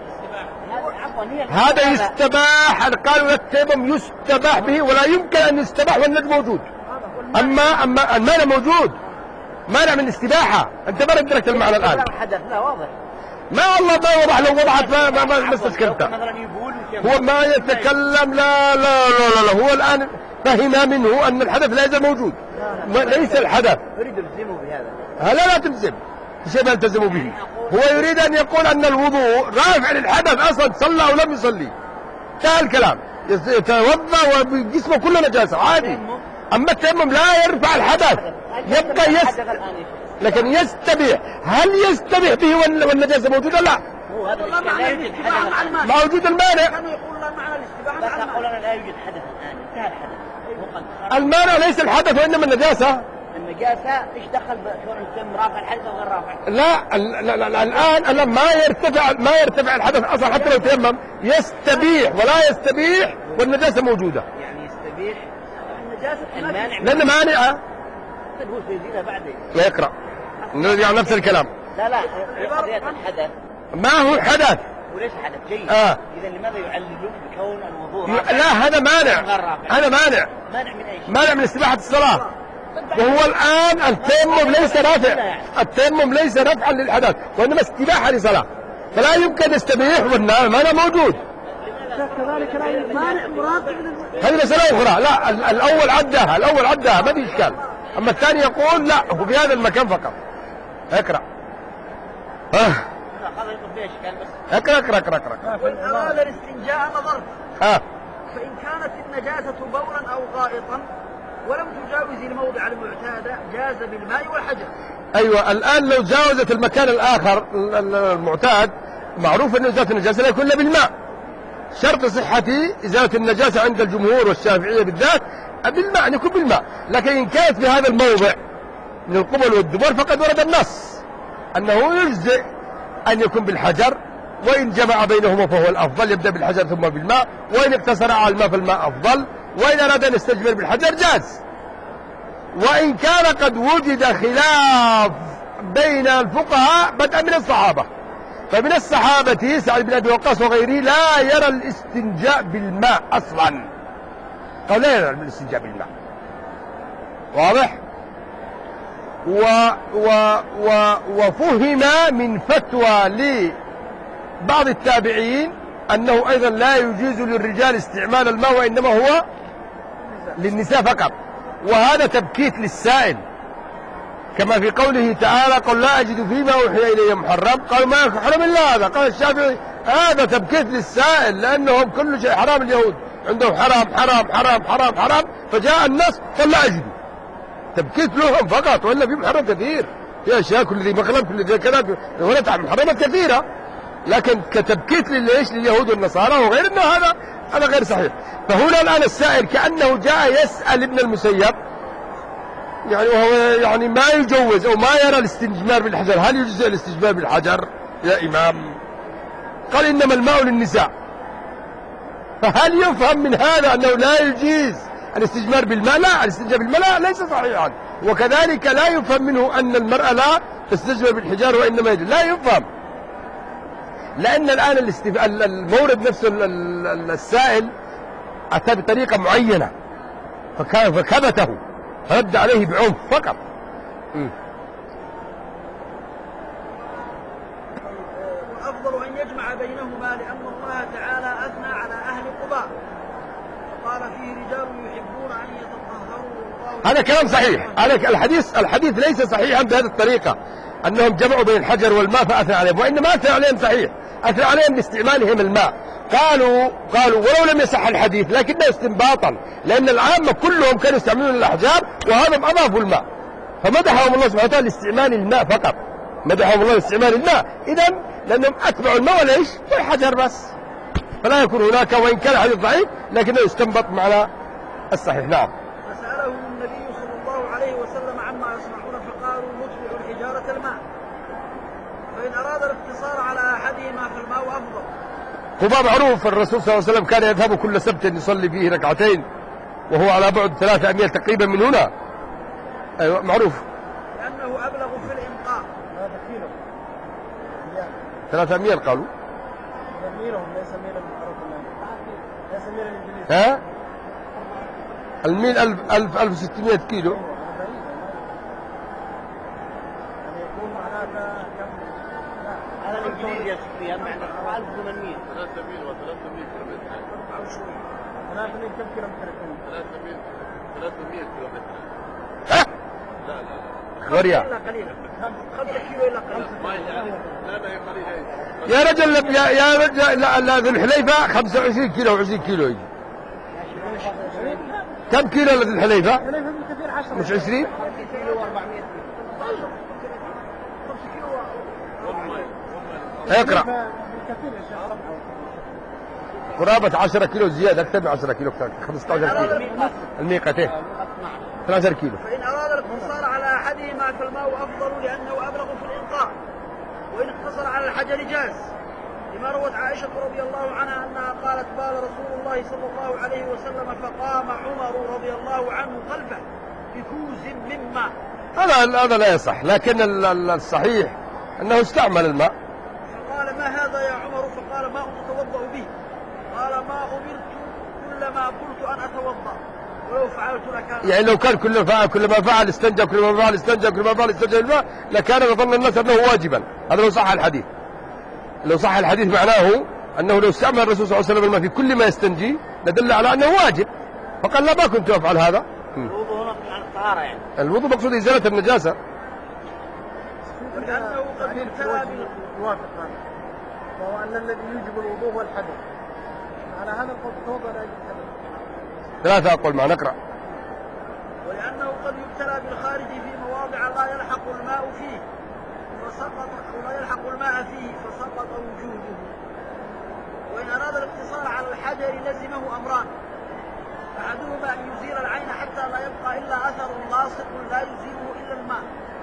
عفوا هي هذا يستباح، قالوا التيمم يستباح به ولا يمكن أن يستباح والنجم موجود. أما أما المانع موجود، مانع من الاستباحة. أنت ما أدركت المعنى الآن. حدث لا واضح. ما والله ما وضح، لو وضحت ما ما, ما استشكلت. هو ما يتكلم لا لا لا لا هو الآن فهم منه أن الحدث لا يزال موجود. ليس الحدث. أريد ألزمه بهذا. لا لا تلزم، شيء ما يلتزم به. هو يريد أن يقول أن الوضوء رافع للحدث أصلا، صلى أو لم يصلي. انتهى الكلام، يتوضأ وجسمه كله نجاسة عادي. أما التيمم لا يرفع الحدث، يبقى يس لكن يستبيح. هل يستبيح به والنجاسة موجودة؟ لا. هو هذا لا يوجد حدث. موجود المانع. كانوا يقولون لا معنى الاستباحة. بس أقول أنا لا يوجد حدث الآن، انتهى الحدث. المانع ليس الحدث وإنما النجاسة. النجاسة ايش دخل بكون التم رافع الحدث أو غير رافع؟ لا, لا, لا, لا الآن الآن ما يرتفع ما يرتفع الحدث أصلا حتى لو تيمم، يستبيح ولا يستبيح والنجاسة موجودة. يعني يستبيح النجاسة المانع لأن مانعة. طيب هو سيزيدها بعدين. يقرأ نرجع نفس الكلام. لا لا قضية الحدث ما هو حدث وليس حدث جيد. آه. إذا لماذا يعللون بكون الوضوء لا, لا هذا مانع. هذا مانع. مانع من أي شيء؟ مانع من استباحة الصلاة. وهو الآن التيمم ليس رافع، التيمم ليس رفعا للحدث وإنما استباحة لصلاة، فلا يمكن يستبيح والمانع موجود. كذلك لا مانع مراد. هذه مسألة أخرى. لا الأول عدها، الأول عدها ما في إشكال. أما الثاني يقول لا هو في هذا المكان فقط. اقرأ. آه. اقرأ اقرأ اقرأ اقرأ. وإن أراد الاستنجاء نظرت. آه. فإن كانت النجاسة بولا أو غائطا ولم تجاوز الموضع المعتاد جاز بالماء والحجر. أيوة الآن لو جاوزت المكان الآخر المعتاد معروف أن إزالة النجاسة لا يكون إلا بالماء. شرط صحة إزالة النجاسة عند الجمهور والشافعية بالذات بالماء، أن يكون بالماء. لكن إن كانت في هذا الموضع من القبل والدبر فقد ورد النص أنه يجزئ أن يكون بالحجر، وإن جمع بينهما فهو الأفضل، يبدأ بالحجر ثم بالماء، وإن اقتصر على الماء فالماء أفضل، وإن أراد أن يستجمر بالحجر جاز. وإن كان قد وجد خلاف بين الفقهاء بدءا من الصحابة، فمن الصحابة سعد بن أبي وقاص وغيره لا يرى الاستنجاء بالماء أصلا، قال لا يرى الاستنجاء بالماء. واضح؟ و و و وفهم من فتوى لبعض التابعين أنه أيضا لا يجوز للرجال استعمال الماء وإنما هو للنساء فقط، وهذا تبكيت للسائل كما في قوله تعالى قل لا أجد فيما أوحي إلي محرم، قالوا ما حرم إلا هذا. قال الشافعي هذا تبكيت للسائل لأنهم كل شيء حرام، اليهود عندهم حرام حرام حرام حرام حرام، فجاء النص قل لا أجد، تبكيت لهم فقط، وإلا في محرم كثير، في أشياء كل ذي مقلب كل ذي كذا ولا تعمل محرمات كثيرة، لكن كتبكيت لليش لليهود والنصارى وغير أنه هذا هذا غير صحيح. فهنا الآن السائل كأنه جاء يسأل ابن المسيب يعني وهو يعني ما يجوز أو ما يرى الاستجمار بالحجر، هل يجوز الاستجمار بالحجر يا إمام؟ قال إنما الماء للنساء، فهل يفهم من هذا أنه لا يجوز الاستجمار بالماء؟ لا، الاستجمار بالماء ليس صحيحا، وكذلك لا يفهم منه أن المرأة لا تستجمر بالحجار وإنما يجوز، لا يفهم، لأن الآن الاستف... المورد نفسه السائل أتى بطريقة معينة فكبته فرد عليه بعنف فقط. والأفضل أن يجمع بينهما لأن الله تعالى أثنى على أهل قباء وقال فيه رجال يحبون أن يتطهروا. هذا كلام صحيح، هذا الحديث الحديث ليس صحيحا بهذه الطريقة أنهم جمعوا بين الحجر والماء فأثنى عليهم، وإنما أثنى عليهم صحيح، أثنى عليهم باستعمالهم الماء. قالوا قالوا ولو لم يصح الحديث لكنه استنباطا، لأن العامة كلهم كانوا يستعملون الأحجار وهذا أضافوا الماء، فمدحهم الله سبحانه وتعالى لاستعمال الماء فقط، مدحهم الله لاستعمال الماء، إذن لأنهم أتبعوا الماء وليش والحجر بس، فلا يكون هناك وإن كان حديث ضعيف لكنه يستنبط معنى الصحيح. نعم. فسألهم النبي صلى الله عليه وسلم عما يصنعون فقالوا نتبع الحجارة الماء، فإن أراد الاقتصار على أحدهما فالماء أفضل. قباء معروف، الرسول صلى الله عليه وسلم كان يذهب كل سبت يصلي فيه ركعتين وهو على بعد ثلاثة أميال تقريبا من هنا. أيوة معروف. ثلاثة أميال قالوا. ميلهم ليس ميلا معروف ليس ميلا الإنجليزي. ها؟ الميل ألف ألف ألف وستمائة كيلو. يعني يكون معناتها كم؟ هذا الإنجليزي فيها معنى ألف وثمانمائة. ثلاثة ميل وثلاثمائة كيلومتر. ثلاثة ميل كم كيلومتر يكون؟ ثلاثمائة ثلاثمائة كيلومتر. ها؟ لا لا وريا. إلا قليلا. خمسة كيلو إلا قليلا. ما يعني لا لا يقلي هاي. يا رجل يا يا رجل لا لا ذو الحليفة خمسة وعشرين كيلو وعشرين كيلو يجي. كم كيلو ذو الحليفة؟ الحليفة بالكثير عشرة. مش عشرين؟ كيلو وأربعمائة كيلو. خمسة كيلو. اقرأ. بالكثير يا شيخ. قرابة عشرة كيلو زيادة أكثر من عشرة كيلو أكثر خمسة عشر كيلو. الميقتين ثلاثة عشر كيلو. فإن أراد الاقتصار على أحدهما فالماء أفضل لأنه أبلغ في الإنقاء، وإن اقتصر على الحجر جاز، لما روت عائشة رضي الله عنها أنها قالت بال رسول الله صلى الله عليه وسلم فقام عمر رضي الله عنه خلفه بكوز من ماء. هذا هذا لا يصح، لكن الصحيح أنه استعمل الماء. فقال ما هذا يا عمر؟ فقال ماء أتوضأ به. قال ما أمرت كلما قلت أن أتوضأ ولو فعلت لكان. يعني لو كان كل فعل كل ما فعل استنجى كل ما فعل استنجى كل ما فعل استنجى بالماء لكان يظن الناس أنه واجبا. هذا لو صح الحديث. لو صح الحديث معناه أنه لو استعمل الرسول صلى الله عليه وسلم الماء في كل ما يستنجي لدل على أنه واجب، فقال لا ما كنت أفعل هذا. الوضوء هنا عن الطهارة يعني. الوضوء مقصود إزالة النجاسة. ولأنه قد ابتلى بالوافق هذا، وهو أن الذي يوجب الوضوء هو الحدث. على هذا القول توضأ لا يجب الحدث. ثلاثة أقول مع نقرأ. ولأنه قد يبتلى بالخارج في مواضع لا يلحق الماء فيه فسقط لا يلحق الماء فيه فسقط وجوده. وإن أراد الاقتصار على الحجر لزمه أمران، أحدهما أن يزيل العين حتى لا يبقى إلا أثر لاصق لا يزيله إلا الماء.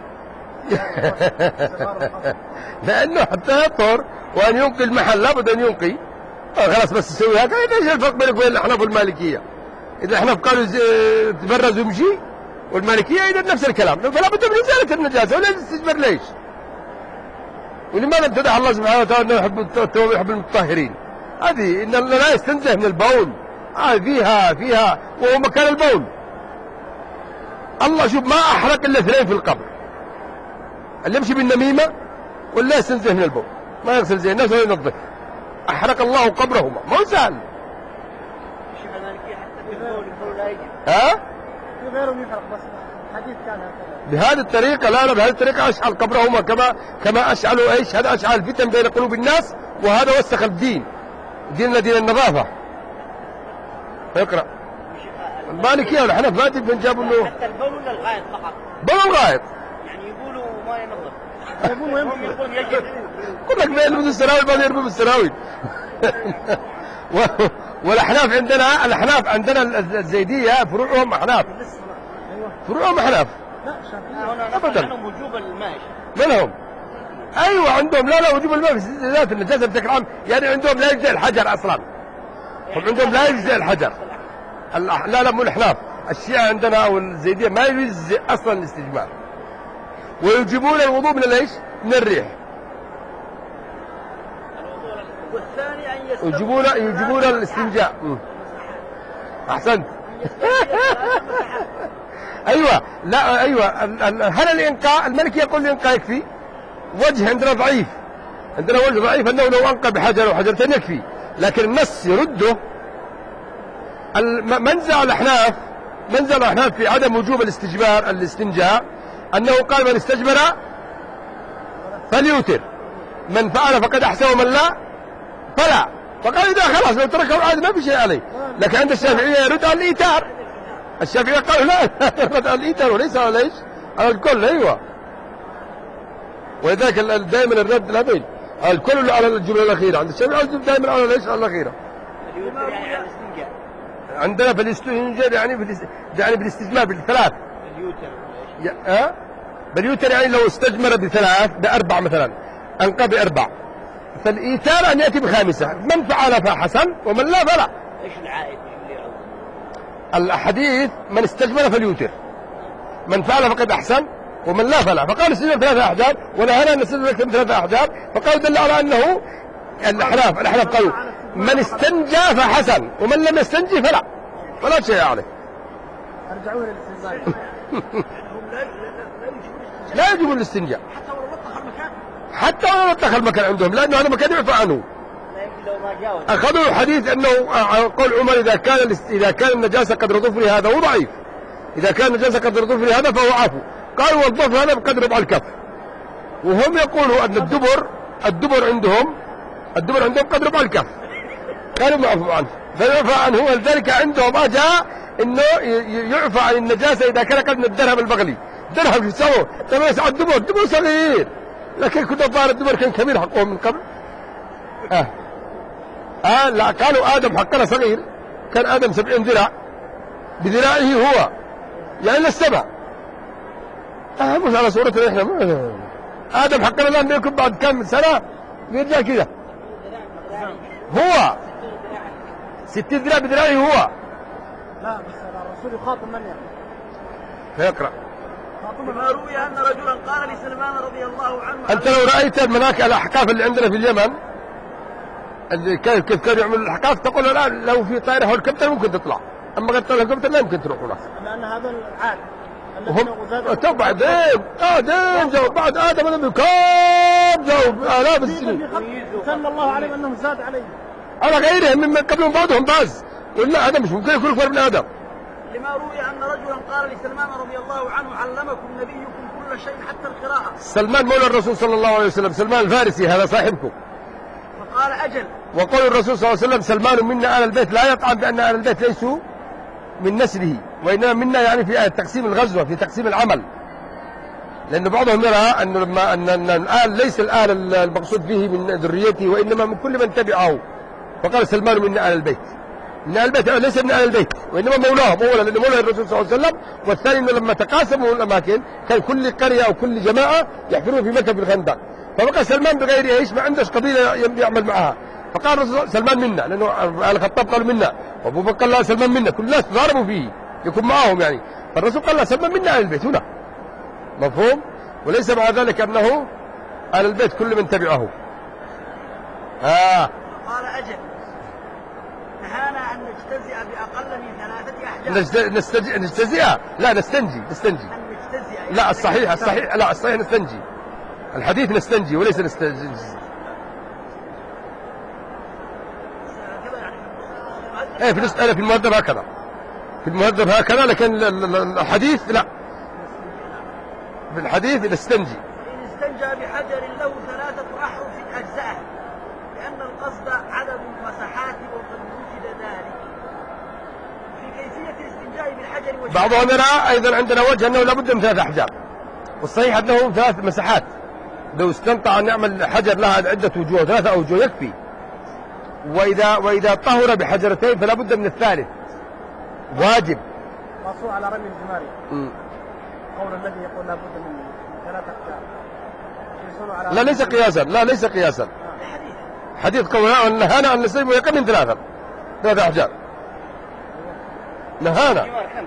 لأنه حتى يطهر وأن ينقي المحل لابد أن ينقي. خلاص بس تسوي هكذا. ايش الفرق بينك وبين الأحناف والمالكية؟ إذا الأحناف قالوا تبرز ويمشي والمالكية إذا نفس الكلام، فلا بد من إزالة النجاسة ولا تستجبر. ليش؟ ولماذا امتدح الله سبحانه وتعالى أنه يحب التوبة يحب المطهرين؟ هذه إن لا يستنزه من البول، هذه فيها فيها وهو مكان البول. الله شوف ما أحرق إلا اثنين في القبر، اللي يمشي بالنميمة ولا يستنزه من البول ما يغسل زي الناس ولا ينظف. أحرق الله قبرهما، ما هو سهل. الشيخ المالكية حتى في البول يقولوا لا يجب. ها؟ في غيرهم يفرق بس الحديث كان هكذا. بهذه الطريقة لا لا بهذه الطريقة أشعل قبرهما كما كما أشعلوا إيش؟ هذا أشعل الفتن بين قلوب الناس، وهذا وسخ الدين. ديننا دين النظافة. اقرأ. المالكية والحنف ما تبين جابوا له حتى البول ولا الغائط فقط؟ بول الغائط. يعني يقولوا ما ينظف. يقولوا يمكن يقول يجب. قل لك بين يلبسوا السراويل بعض يرموا بالسراويل. والأحناف عندنا الأحناف عندنا الزيدية فروعهم أحناف. فروعهم أحناف. لا شافعية. هنا أبداً. نحن وجوب الماء. من هم؟ أيوة عندهم لا لا وجوب الماء في ذات النجاسة بشكل عام، يعني عندهم لا يجزئ الحجر أصلا. هم عندهم لا يجزئ الحجر. الأح... لا لا مو الأحناف، الشيعة عندنا أو الزيدية ما يجزئ أصلا الاستجمار، ويجيبون الوضوء من ليش؟ من الريح. والثاني أن يستوي. يجيبون يجيبون الاستنجاء. م. أحسنت. أيوة لا أيوة ال- ال- هل الإنقاء الملك يقول الإنقاء يكفي؟ وجه عندنا ضعيف، عندنا وجه ضعيف أنه لو أنقى بحجر أو حجرتين يكفي، لكن النص يرده. الم- منزع الأحناف منزع الأحناف في عدم وجوب الاستجمار الاستنجاء أنه قال من استجمر فليوتر، من فعل فقد أحسن ومن لا فلا. فقال إذا خلاص لو تركه عاد ما في شيء عليه. لكن عند الشافعية يرد على الإيتار. الشافعية قالوا لا يرد على الإيتار وليس على ليش؟ على الكل. أيوة. ولذلك دائما الرد الأبين على الكل ولا على الجملة الأخيرة. عند الشافعية دائما على ليش؟ على الأخيرة. اليوتر يعني على الاستنجاء. عندنا في الاستنجاء يعني في الاست... يعني بالاستجمار بالثلاث. اليوتر يا ها؟ باليوتر يعني لو استجمر بثلاث بأربع مثلا أنقى بأربع، فالإيتار أن يأتي بخامسة، من فعل فحسن ومن لا فلا. ايش العائد اللي يعود؟ الحديث من استجمر فليوتر، من فعل فقد أحسن ومن لا فلا، فقال استنجوا ثلاثة أحجار ونهانا أن نستنجوا أكثر من ثلاثة أحجار، فقالوا دل على أنه الأحناف الأحناف قالوا من استنجى فحسن ومن لم يستنجي فلا فلا شيء عليه. ارجعوا للاستنجاء. لا يجب الاستنجاء حتى ولو لطخ المكان، حتى ولو لطخ المكان عندهم، لأنه هذا مكان يعفى عنه. أخذوا حديث أنه قول عمر إذا كان إذا كان النجاسة قدر ظفر هذا هو ضعيف، إذا كان النجاسة قدر ظفر هذا فهو عفو. قالوا والظفر هذا بقدر ربع الكف، وهم يقولوا أن الدبر الدبر عندهم الدبر عندهم قدر ربع الكف، كانوا معفو عنه فيعفى عنه. ولذلك عندهم أجاء أنه يعفى عن النجاسة إذا كان قد من الدرهم البغلي. درهم في السوء طبعا يسعى الدبر الدبر صغير، لكن كنا ظاهر الدبر كان كبير حقهم من قبل. آه. آه لا قالوا آدم حقنا صغير، كان آدم سبعين ذراع بذراعه هو يعني للسبع. آه مش على صورتنا إحنا آدم حقنا الآن يكون بعد كم سنة بيرجع كذا هو ستين ذراع بذراعه هو. لا بس الرسول يخاطب من يعني فيقرأ. ما روي أن رجلا قال لسلمان رضي الله عنه أنت لو رأيت المناكب الأحقاف اللي عندنا في اليمن اللي كيف كيف كانوا يعملوا الأحقاف، تقول الآن لو في طائرة هليكوبتر ممكن تطلع، أما قد طلع هليكوبتر لا يمكن تروح هناك. لأن هذا العاد هم بعدين بعدين جو بعد آدم لم يكاب جو آلاف السنين. سمى الله عليهم أنهم زاد عليهم على غيرهم ممن قبلهم بعضهم باز، ولا هذا مش ممكن يكون أكبر من آدم. لما روي أن رجلا قال لسلمان رضي الله عنه علمكم نبيكم كل شيء حتى القراءة. سلمان مولى الرسول صلى الله عليه وسلم، سلمان الفارسي هذا صاحبكم. فقال أجل. وقول الرسول صلى الله عليه وسلم سلمان منا آل البيت، لا يطعن بأن آل البيت ليسوا من نسله، وإنما منا يعني في تقسيم الغزوة في تقسيم العمل، لأن بعضهم يرى أن لما أن الآل ليس الآل المقصود به من ذريته وإنما من كل من تبعه، فقال سلمان منا آل البيت. من آل البيت ليس من آل البيت وإنما مولاه مولى، لأن مولى الرسول صلى الله عليه وسلم. والثاني أنه لما تقاسموا الأماكن كان كل قرية أو كل جماعة يحفرون في مكة بالخندق، فبقى سلمان بغير ايش ما عندش قبيلة يعمل معها، فقال الرسول سلمان منا، لأنه آل الخطاب قالوا منا، وأبو بكر قال لا سلمان منا، كل الناس ضاربوا فيه يكون معهم يعني، فالرسول قال لا سلمان منا آل البيت هنا، مفهوم؟ وليس مع ذلك أنه آل البيت كل من تبعه. آه. قال أجل نهانا أن نجتزئ بأقل من ثلاثة أحجار. نستجزئ نستجزئ لا نستنجي نستنجي أن نجتزئ لا الصحيح الصحيح لا الصحيح نستنجي، الحديث نستنجي وليس نستنجي. ايه في نسأل في المهذب هكذا، في المهذب هكذا، لكن الحديث لا، في الحديث نستنجي. إن استنجى بحجر له ثلاثة أحرف أجزاء، لأن القصد عدد المساحات وقد وجد ذلك. في كيفية الاستنجاء بالحجر وجه بعضهم يرى أيضا عندنا وجه أنه لابد من ثلاث أحجار، والصحيح أنه ثلاث مساحات، لو استنطع أن نعمل حجر لها عدة وجوه ثلاثة أوجه يكفي، وإذا وإذا طهر بحجرتين فلا بد من الثالث واجب. مقصود على رمي الجماري قول الذي يقول لا بد من ثلاث أحجار. لا ليس قياسا، لا ليس قياسا، حديث قولنا نهانا أن نسلم يقل من ثلاثة ثلاثة أحجار نهانا.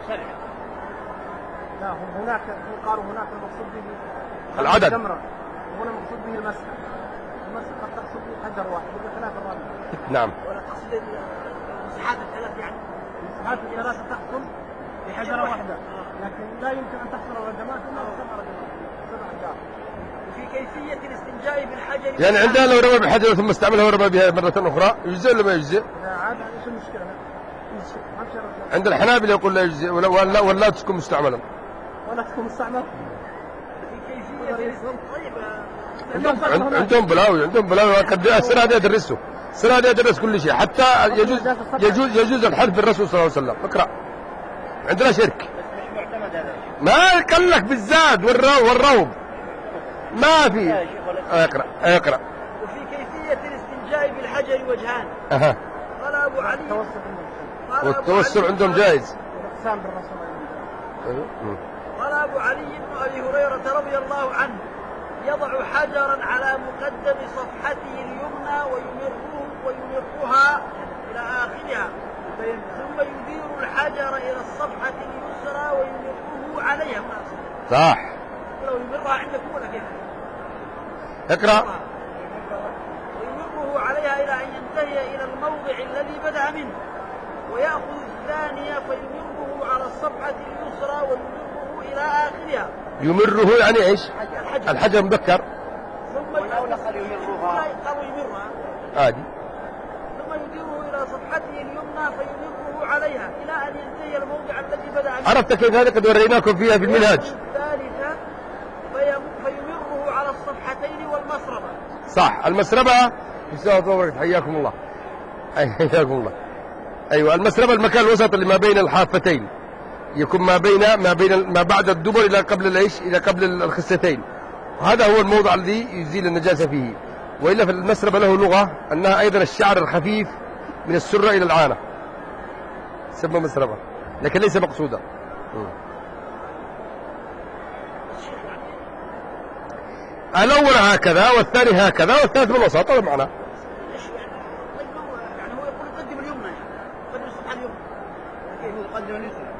لا هناك قالوا هناك المقصود به العدد، هنا المقصود به المسح، المسح قد تقصد به حجر واحد وثلاث الرمي. نعم. ولا تقصد المساحات الثلاث، يعني المساحات الثلاثة تحصل بحجرة واحدة، لكن لا يمكن أن تحصل على الجماعة إلا سبع سبع أحجار. وفي كيفية الاستنجاء بالحجر يعني عندنا لو رمى بحجر ثم استعملها ورمى بها مرة أخرى يجزئ ولا ما يجزئ؟ إذا عاد ايش المشكلة؟ عند الحنابلة يقول لا يجزئ ولا ولا, ولا تكون مستعملا. ولا تكون مستعمل؟ في كيفية طيب عندهم عندهم بلاوي عندهم بلاوي قد السنة هذه يدرسوا السنة هذه يدرس كل شيء، حتى يجوز يجوز يجوز الحلف بالرسول صلى الله عليه وسلم. اقرأ. عندنا شرك ما قال لك بالزاد والروم ما في. اقرأ اقرأ. وفي كيفية الاستنجاء بالحجر وجهان. اها. قال أبو علي والتوسل عندهم جائز. والاقسام بالرسول. قال أبو علي بن أبي هريرة رضي الله عنه يضع حجرا على مقدم صفحته اليمنى ويمره ويمرها إلى آخرها، ثم يدير الحجر إلى الصفحة اليسرى ويمره عليها. صح. لو يمرها عندكم ولا كيف؟ اقرأ. ويمره عليها إلى أن ينتهي إلى الموضع الذي بدأ منه، ويأخذ الثانية فيمره على الصفحة اليسرى ويمره إلى آخرها. يمره يعني إيش؟ الحجر, الحجر مذكر. ثم والأولى قال يمرها. قالوا يمرها. عادي. ثم يديره إلى صفحته اليمنى فيمره عليها إلى أن ينتهي الموضع الذي بدأ منه. عرفت كيف هذا؟ قد وريناكم فيها في المنهاج. الثالثة فيمره على الصفحتين والمسربة. صح، المسربة حياكم الله. حياكم الله. أيوة، المسربة المكان الوسط اللي ما بين الحافتين، يكون ما بين ما بين ما بعد الدبر إلى قبل الإيش؟ إلى قبل الخستين. هذا هو الموضع الذي يزيل النجاسة فيه. وإلا في المسربة له لغة أنها أيضا الشعر الخفيف من السرة إلى العانة، تسمى مسربة، لكن ليس مقصودا. الأول هكذا والثاني هكذا والثالث بالوسط، هذا معناه. يعني هو يقول قدم اليمنى، يعني قدم الصفحة اليمنى. كيف يقدم اليسرى؟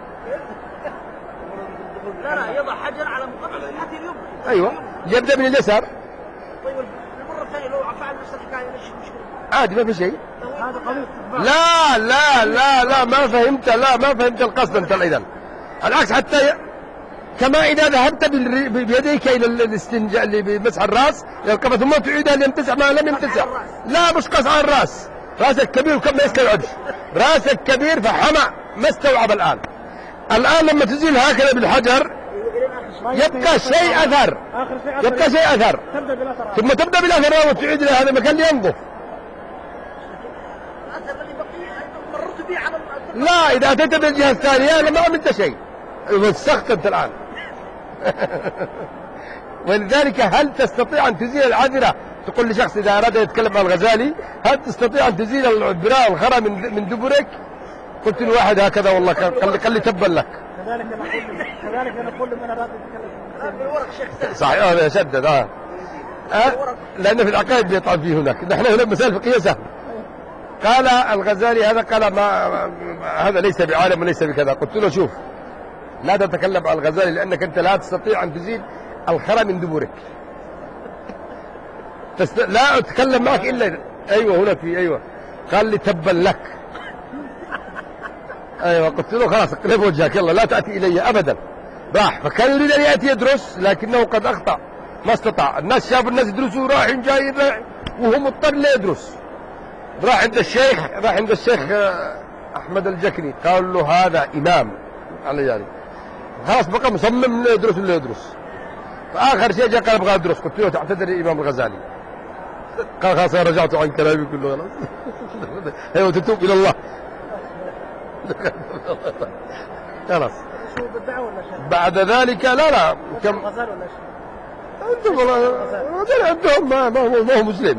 لا لا، يضع حجر على مقدم الصفحة اليمنى. أيوة، يبدأ من اليسار. طيب المرة الثانية لو فعل نفس الحكاية ليش المشكلة؟ عادي، ما في شيء. هذا قضية. لا لا لا لا ما فهمت، لا ما فهمت القصد أنت إذا. العكس، حتى ي... كما إذا ذهبت بيديك إلى الاستنجاء اللي بمسح الرأس إلى القفا ثم تعيدها ليمتسح ما لم يمتسح. لا، مش قص على الرأس. رأسك كبير وكم ما يستوعبش. رأسك كبير فحمى ما استوعب الآن. الآن لما تزيل هكذا بالحجر يبقى شيء أثر، يبقى شيء أثر، ثم تبدأ بالأثر وتعيد إلى هذا المكان لينظف. لا، إذا أتيت بالجهة الثانية لما عملت شيء، وسخت أنت الآن. ولذلك هل تستطيع أن تزيل العذرة؟ تقول لشخص إذا أراد يتكلم عن الغزالي، هل تستطيع أن تزيل العذراء الخرى من من دبرك؟ قلت له واحد هكذا والله قال لي قال لي تبا لك. كذلك أنا أقول كذلك أنا أقول من أراد يتكلم بالورق شيخ. صحيح، هذا شدد. اه أه؟ لأن في العقائد بيطعن فيه هناك، نحن هنا مسائل فقهية سهلة. قال الغزالي هذا، قال ما هذا ليس بعالم وليس بكذا. قلت له شوف، لا تتكلم عن الغزالي لأنك أنت لا تستطيع أن تزيل الخرى من دبرك. تست... لا أتكلم معك إلا أيوة هنا في أيوة. قال لي تبا لك. أيوة، قلت له خلاص اقلب وجهك، يلا لا تأتي إلي أبدا. راح، فكان يريد أن يأتي يدرس لكنه قد أخطأ، ما استطاع. الناس شافوا الناس يدرسوا، راح جاي راح وهو مضطر لا يدرس. راح عند الشيخ راح عند الشيخ أحمد الجكني، قال له هذا إمام على يعني. خلاص بقى مصمم لا يدرس ولا يدرس. فآخر شيء جاء قال أبغى أدرس. قلت له تعتذر الإمام الغزالي. قال خلاص أنا رجعت عن كلامي كله خلاص. أيوة، تتوب إلى الله. خلاص. بعد ذلك لا لا كم أنتم والله عندهم ما ما هو ما هو مسلم.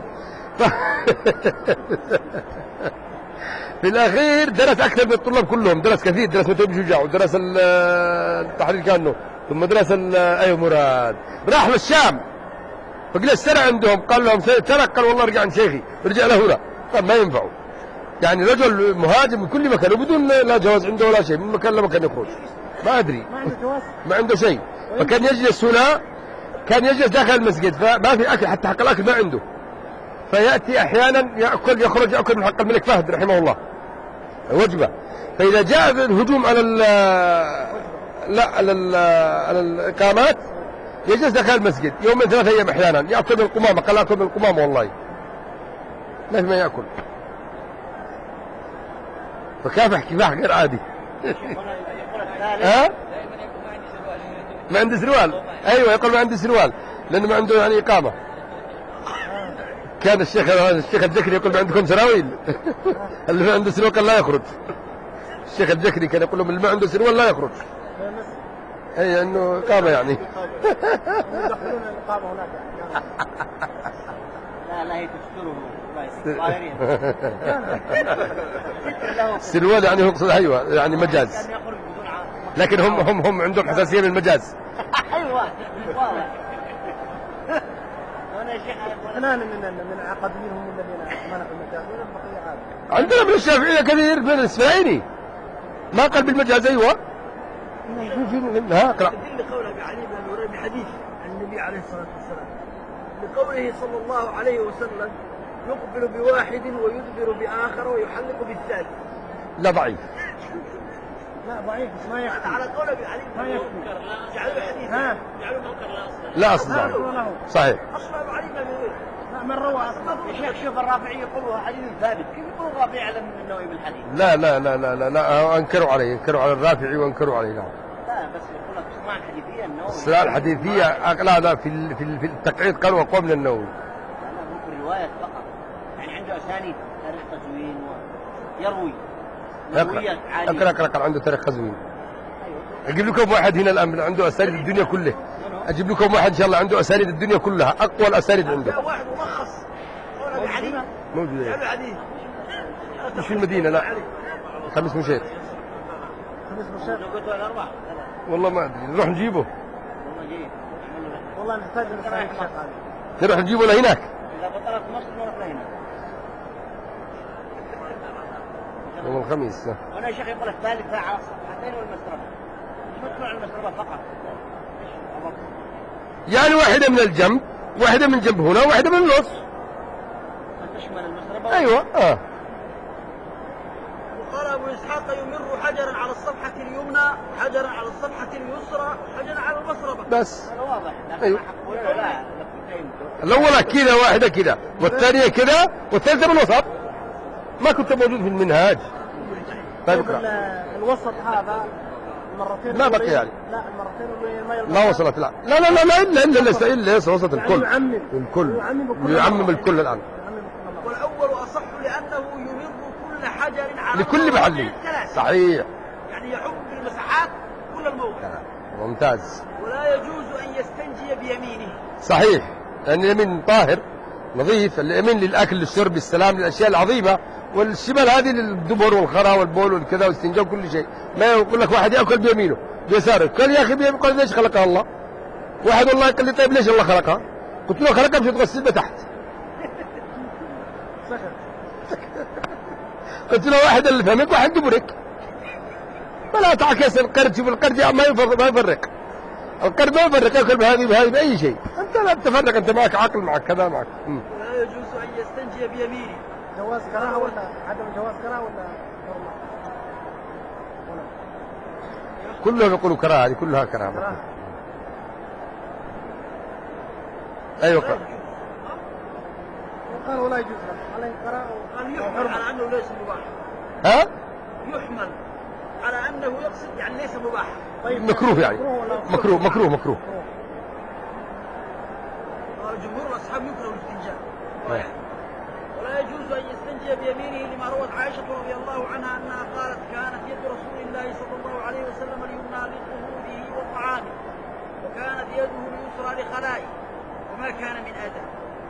في الأخير درس أكثر من الطلاب كلهم، درس كثير، درس متوب شجاع ودرس التحرير كانه، ثم درس أيوة مراد. راح للشام فقال السنة عندهم، قال لهم سنة، قال والله ارجع عند شيخي، رجع له هنا. قال ما ينفعوا، يعني رجل مهاجم من كل مكان وبدون لا جواز عنده ولا شيء، من مكان لمكان يخرج. ما أدري، ما عنده جواز، ما عنده شيء. فكان يجلس هنا، كان يجلس داخل المسجد، فما في أكل، حتى حق الأكل ما عنده. فيأتي أحيانا يأكل، يخرج يأكل من حق الملك فهد رحمه الله وجبة. فإذا جاء الهجوم على ال لا على ال على الإقامات يجلس داخل المسجد يوم من ثلاثة أيام أحيانا، يأكل من القمامة. قال أكل من القمامة والله ما في ما يأكل. فكافح كفاح غير عادي. ها؟ ما عنده سروال. أيوة، يقول ما عنده سروال لأنه ما عنده يعني إقامة. كان الشيخ الشيخ الجكري يقول ما عندكم سراويل. اللي ما عنده سروال قال لا يخرج. الشيخ الجكري كان يقول لهم اللي ما عنده سروال لا يخرج. أي إنه إقامة يعني. يدخلون الإقامة هناك. لا لا هي تسترهم. سروال يعني هو يقصد أيوة يعني مجاز، لكن هم هم هم عندهم حساسية من المجاز. أيوة واضح. أنا من من العقديين هم الذين منعوا المجاز، والبقية عادي. عندنا من الشافعية كثير، من الإسماعيلي ما قال بالمجاز. أيوة ها اقرأ. تدل قول أبي علي بن أبي هريرة بحديث عن النبي عليه الصلاة والسلام لقوله صلى الله عليه وسلم يقبل بواحد ويدبر بآخر ويحلق بالثالث. لا ضعيف. لا ضعيف ما يكفي. على قول أبي علي ما يكفي. جعلوا حديث. ها. جعلوا منكر لا أصل. لا أصل. صحيح. أصل أبي علي بن أبي هريرة. من روى أصلا. يا شيخ شوف الرافعي يقولها حديث ثابت، كيف يقول الرافعي أعلم من النووي بالحديث؟ لا لا لا لا لا, لا أنكروا عليه، أنكروا على الرافعي وأنكروا عليه. نعم. لا بس يقول لك الصناعة الحديثية النووي. الصناعة الحديثية لا لا في في في التقعيد قالوا أقوى من النووي. لا ممكن رواية فقط، يعني عنده أسانيد تاريخ تزوين ويروي. اقرأ اقرأ اقرأ عنده تاريخ قزوين. اجيب لكم واحد هنا الان عنده اسانيد الدنيا كلها. اجيب لكم واحد ان شاء الله عنده اسانيد الدنيا كلها، اقوى الاسانيد عنده. واحد ملخص موجود مش في المدينه لا خميس مشيط. خميس مشيط قلت له الاربعه والله ما ادري نروح نجيبه. والله جيد والله نحتاج نروح نجيبه لهناك. اذا بطلت مصر نروح لهناك يوم الخميس. وانا يا شيخ يقول الثالثة على الصفحتين والمسربة، مش مطلع المسربة فقط. يعني واحدة من الجنب، واحدة من جنب هنا، واحدة من النص. تشمل المسربة. ايوه اه. وقال ابو اسحاق يمر حجرا على الصفحة اليمنى، حجرا على الصفحة اليسرى، حجرا على المسربة. بس. هذا واضح. ايوه. لا الأولى كذا واحدة كذا، والثانية كذا، والثالثة بالوسط. ما كنت موجود في المنهاج. طيب اقرأ. الوسط هذا المرتين ما بقي يعني. لا المرتين ما يلبس. ما وصلت لا لا لا لا الا الا الا الا وصلت الكل. يعمم الكل. يعمم الكل الآن. والأول أصح لأنه يمر كل حجر على لكل محل. صحيح. يعني يحب بالمساحات كل الموضع. ممتاز. ولا يجوز أن يستنجي بيمينه. صحيح، لأن اليمين طاهر نظيف، اليمين للأكل للشرب السلام للأشياء العظيمة، والشمال هذه للدبر والخرا والبول والكذا والاستنجاء وكل شيء. ما يقول لك واحد يأكل بيمينه بيساره، قال يا أخي بيمين، قال ليش خلقها الله؟ واحد والله قال لي طيب ليش الله خلقها؟ قلت له خلقها مش تغسل بتحت. قلت له واحد اللي فهمك واحد دبرك، فلا تعكس القرد. شوف القرد ما يفرق ما يفرق القرد ما يفرق، ياكل بهذه بهذه بأي شيء. أنت لا تفرق، أنت معك عقل معك كذا معك. ولا يجوز أن يستنجي بيمينه. جواز كراهة ولا عدم جواز كراهة ولا كلهم يقولوا كراهة، هذه كلها كراهة. ايوه قال ولا يجوز عليه كراهة. قال يحمل على أنه ليس مباح. ها؟ يحمل على أنه يقصد يعني ليس مباح. طيب مكروه يعني. مكروه مكروه مكروه. قال جمهور الأصحاب يكره الاستنجاء. ولا يجوز أن يستنجي بيمينه لما روت عائشة رضي الله عنها أنها قالت كانت يد رسول الله صلى الله عليه وسلم اليمنى لطهوره وطعامه، وكانت يده اليسرى لخلائه، وما كان من أذى.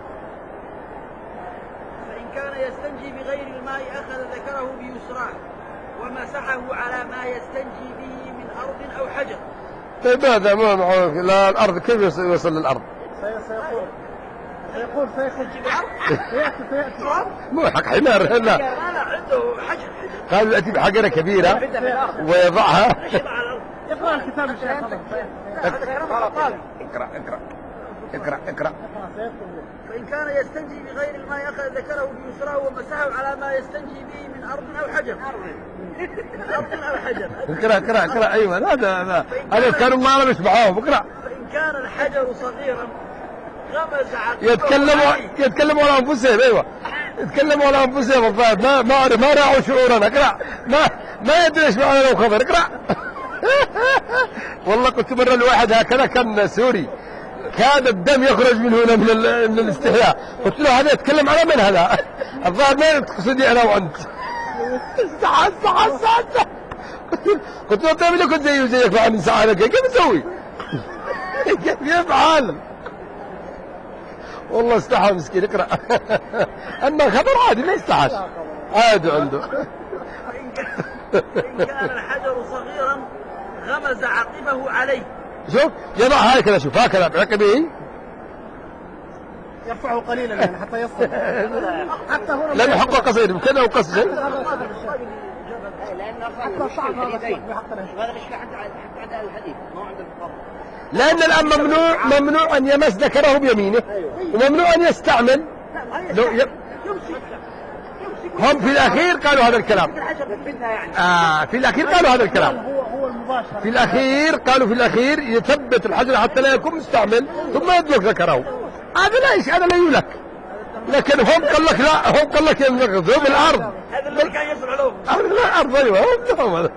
فإن كان يستنجي بغير الماء أخذ ذكره بيسراه ومسحه على ما يستنجي به من أرض أو حجر. طيب هذا ما معه لا الأرض، كيف يوصل للأرض؟ سيقول سيقول سيقول سيأتي سيأتي مو حق حمار. لا لا لا عنده حجر. قال يأتي بحجرة كبيرة ويضعها. اقرأ الكتاب الشيخ. اقرأ اقرأ اقرأ اقرأ. فإن كان يستنجي بغير الماء أخذ ذكره بيسراه ومسحه على ما يستنجي به من أرض أو حجر. من أرض أو حجر. اقرأ اقرأ اقرأ. أيوة هذا هذا هذا كانوا ما أنا مش معاهم. اقرأ. فإن كان الحجر صغيرا غمز عقبه. يتكلموا يتكلموا على أنفسهم. أيوة يتكلموا على أنفسهم الضاد. ما ما ما راعوا شعورنا. اقرأ. ما ما يدري ايش معنى لو خبر. اقرأ. والله كنت مرة لواحد هكذا كان سوري كاد الدم يخرج من هنا من, من الاستحياء. قلت له هذا يتكلم على من هذا؟ الظاهر ما تقصدي انا وانت. ساعة ساعة ساعة. قلت له طيب لو كنت زيه وزيك بعد ساعة كيف يسوي؟ كيف يفعل؟ والله استحى مسكين. اقرأ. اما خبر عادي ما يستحاش، عادي عنده. إن كان الحجر صغيرا غمز عقبه عليه. شوف يضع هكذا، شوف هكذا بعقبه يرفعه قليلا يعني حتى يصل. حتى هنا لأنه حقه قصير بكذا وقص شيء. لأن حتى صعب هذا الإشكال حتى حتى عند أهل الحديث ما عند الفقهاء. لأن الآن ممنوع ممنوع أن يمس ذكره بيمينه وممنوع أن يستعمل. لو ي... هم في الأخير قالوا هذا الكلام. آه في الأخير قالوا هذا الكلام. في الأخير قالوا في الأخير يثبت الحجر حتى لا يكون مستعمل ثم يدلك ذكره. هذا لا إيش هذا لا يولك. لكن هم قال لك لا هم قال لك ينغذوا بالأرض. هذا اللي كان يزرع لهم. الأرض أيوة هم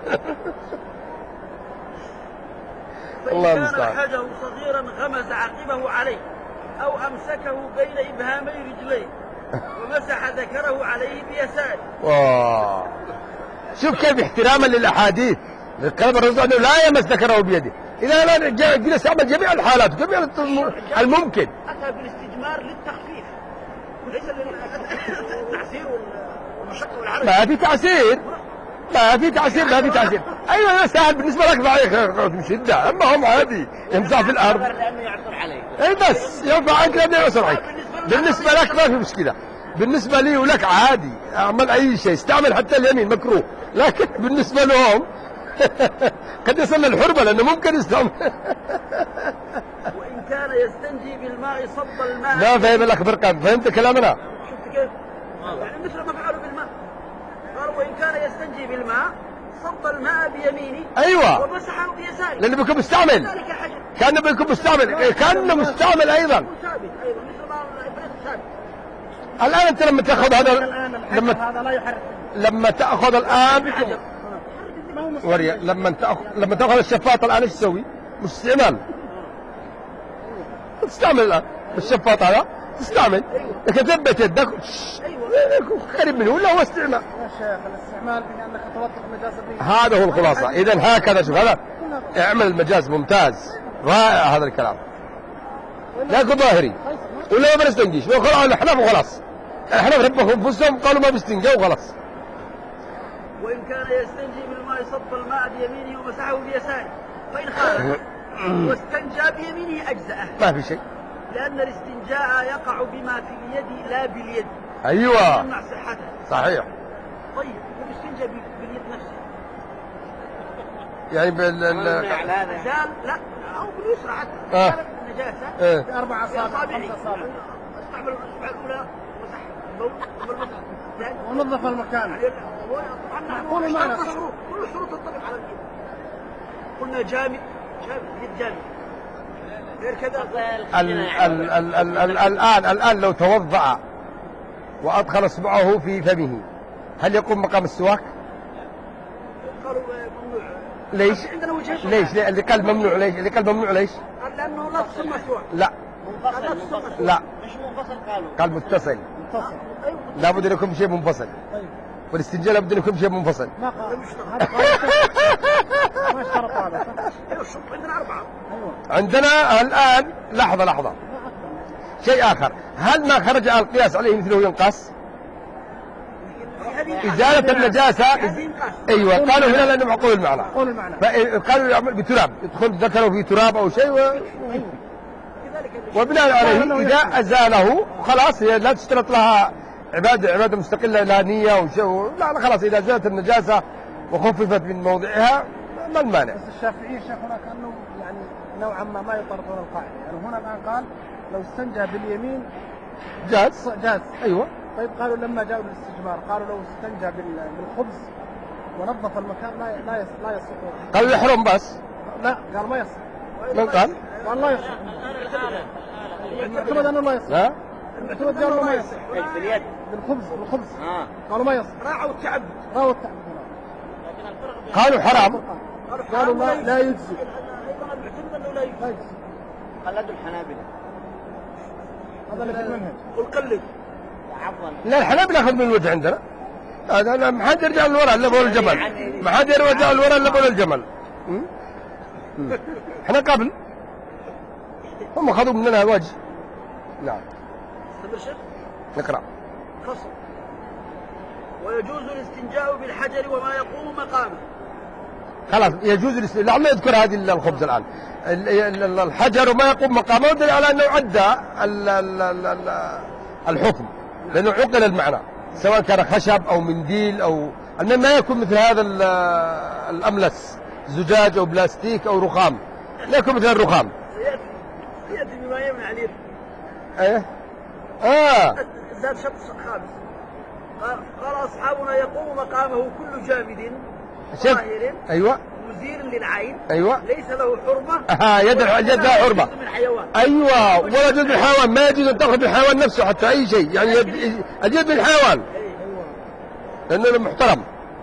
الله فإن كان المستعان. الحجر صغيرا غمز عقبه عليه أو أمسكه بين إبهامي رجليه ومسح ذكره عليه بيساره. واو شوف كيف احتراما للأحاديث قال الرسول أنه لا يمس ذكره بيده. إذا لا جلس يعمل جميع الحالات جميع الممكن. أتى بالاستجمار للتخفيف وليس للتعسير والمشقة والعرج. ما في تعسير ما في تعسير ما في تعسير. أيوة سهل بالنسبة لك ضعيف شدة أما هم عادي يمسح في الأرض. لأنه يعثر عليه. أي بس ينفع عنك لأنه يعثر عليك. بالنسبة لك ما في مشكلة. بالنسبة لي ولك عادي أعمل أي شيء استعمل حتى اليمين مكروه لكن بالنسبة لهم قد يصل للحرمة لأنه ممكن يستعمل. وإن كان يستنجي بالماء صب الماء. لا فهم لك فرقا فهمت كلامنا. شفت كيف؟ يعني مثل ما فعلوا بالماء. قالوا وإن كان يستنجي بالماء صب الماء بيمينه. أيوة. ومسحه بيساره. لأنه بيكون مستعمل. ذلك حجر. كأنه بيكون مستعمل كأنه مستعمل أيضا. ثابت أيضا مثل ما إبليس ثابت. الآن أنت لما تأخذ هذا لما هذا لا يحرك. لما تأخذ الآن وريا لما تأخذ لما تأخذ الشفاطة الآن إيش تسوي؟ مش استعمال. تستعمل الآن الشفاط هذا تستعمل لكن ثبت يدك قريب منه ولا هو استعمال. يا شيخ الاستعمال بأنك توثق النجاسة به. هذا هو الخلاصة. إذا هكذا شوف هذا اعمل المجاز ممتاز رائع هذا الكلام. لا يكون ظاهري ولا ما بنستنجيش وخلاص الأحناف وخلاص. الأحناف ربهم أنفسهم قالوا ما بيستنجوا وخلاص. وإن كان يستنجي بالماء صب الماء بيمينه ومسحه بيساره فإن خالف واستنجى بيمينه أجزأه. ما في شيء. لأن الاستنجاء يقع بما في اليد لا باليد. أيوة. يمنع صحتها. صحيح. طيب والاستنجاء باليد نفسها. يعني بال زال لا أو باليسرى حتى. آه. زالت النجاسة. إيه. بأربع أصابع خمس أصابع. استعمل الأصبع الأولى مسح البول ونظف المكان. كل معنا شروط كل شروط تنطبق على اليد. قلنا جامد جامد يد جامد غير كذا. الآن الآن لو توضأ وأدخل إصبعه في فمه هل يقوم مقام السواك؟ قالوا ممنوع. ليش؟ عندنا وجهين. ليش؟ اللي قال ممنوع ليش؟ اللي قال ممنوع ليش؟ لأنه لا تصل مسواك. لا. منفصل منفصل. لا. مش منفصل قالوا. قال متصل. متصل. أيوة. لابد أن يكون شيء منفصل. طيب. والاستنجاء لابد أن يكون شيء منفصل. ما قال. ما اشترط هذا. ايوه الشروط عندنا أربعة. أيوة. عندنا الآن لحظة لحظة. شيء آخر هل ما خرج على القياس عليه مثله ينقص؟ إزالة النجاسة. أيوة قالوا هنا لأنه معقول المعنى. معقول المعنى. فقالوا يعمل بتراب يدخل ذكره في تراب أو شيء و... وبناء عليه إذا أزاله خلاص هي لا تشترط لها عبادة عبادة مستقلة لا نية وشيء. لا لا خلاص إذا زالت النجاسة وخففت من موضعها ما المانع. بس الشافعية شيخ هنا كأنه يعني نوعا ما ما يطرقون القاعدة. يعني هنا الآن قال لو استنجى باليمين جاز. جاز. أيوة. طيب قالوا لما جاءوا للاستجمار قالوا لو استنجى بالخبز ونظف المكان لا لا لا يصح. قالوا يحرم بس. لا قال ما يصح. من قال؟ قال لا يصح. المعتمد أنه لا يصح. لا. المعتمد قالوا ما يصح. باليد. بالخبز بالخبز. آه. قالوا ما يصح. راعوا التعبد. راعوا التعبد. قالوا حرام. قالوا لا لا يجزي. أيضا المعتمد أنه لا يجزي. قلدوا الحنابلة. هذا اللي في المنهج. قل قلد. عفوا. لا الحنابلة ناخذ من الوجه عندنا. هذا ما حد يرجع للوراء إلا بول الجمل. ما حد يرجع للوراء إلا بول الجمل. احنا قبل هم أخذوا مننا وجه. نعم. استمر شيخ. نقرأ. فصل. ويجوز الاستنجاء بالحجر وما يقوم مقامه. خلاص يجوز الاستنجاء. لعل يذكر هذه الخبز الآن. الحجر وما يقوم مقامه دل على أنه عدى الحكم لأنه عقل المعنى. سواء كان خشب أو منديل أو المهم ما يكون مثل هذا الأملس، زجاج أو بلاستيك أو رخام، لا يكون مثل الرخام. سيأتي سيأتي بما يمنع عليه. ايه اه زاد شرط خامس. قال أصحابنا يقوم مقامه كل جامد ظاهر ايوه مزير للعين ايوه ليس له حرمة. اه يد اليد لها حرمة. ايوه ولا يجوز بالحيوان، ما يجوز ان تاخذ بالحيوان نفسه حتى اي شيء، يعني يد اليد بالحيوان لانه محترم.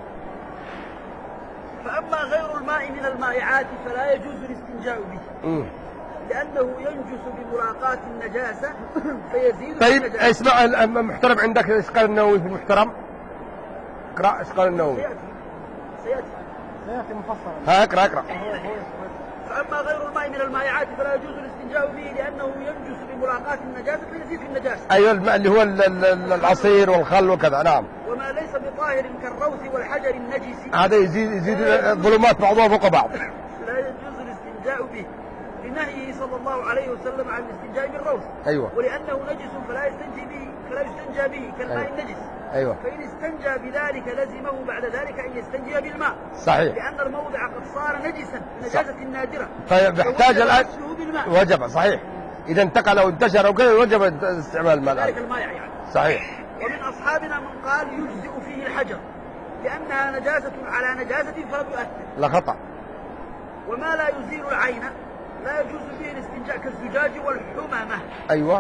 فأما غير الماء من المائعات فلا يجوز الاستنجاء به م. لأنه ينجس بملاقاة النجاسة فيزيد. طيب النجاسة. اسمع المحترم عندك ايش قال النووي في المحترم؟ اقرأ ايش قال النووي. سيأتي سيأتي سيأتي مفصلا. ها اقرأ اقرأ. فأما غير الماء من المائعات فلا يجوز الاستنجاء به لأنه ينجس بملاقاة النجاسة فيزيد في النجاسة. أيوة الماء اللي هو العصير والخل وكذا. نعم. وما ليس بطاهر كالروث والحجر النجس هذا يزيد يزيد الظلمات بعضها فوق بعض. لا يجوز الاستنجاء به لنهيه صلى الله عليه وسلم عن الاستنجاء بالروث. أيوة. ولأنه نجس فلا يستنجي به فلا يستنجى به كالماء أيوة. النجس. أيوة. فإن استنجى بذلك لزمه بعد ذلك أن يستنجي بالماء. صحيح. لأن الموضع قد صار نجسا نجاسة نادرة. طيب يحتاج الآن وجب. صحيح. إذا انتقل أو انتشر أو كذا وجب استعمال الماء. ذلك المائع يعني. صحيح. ومن أصحابنا من قال يجزئ فيه الحجر لأنها نجاسة على نجاسة فلا تؤثر. لا خطأ. وما لا يزيل العين لا يجوز فيه الاستنجاء كالزجاج والحمامة. أيوة.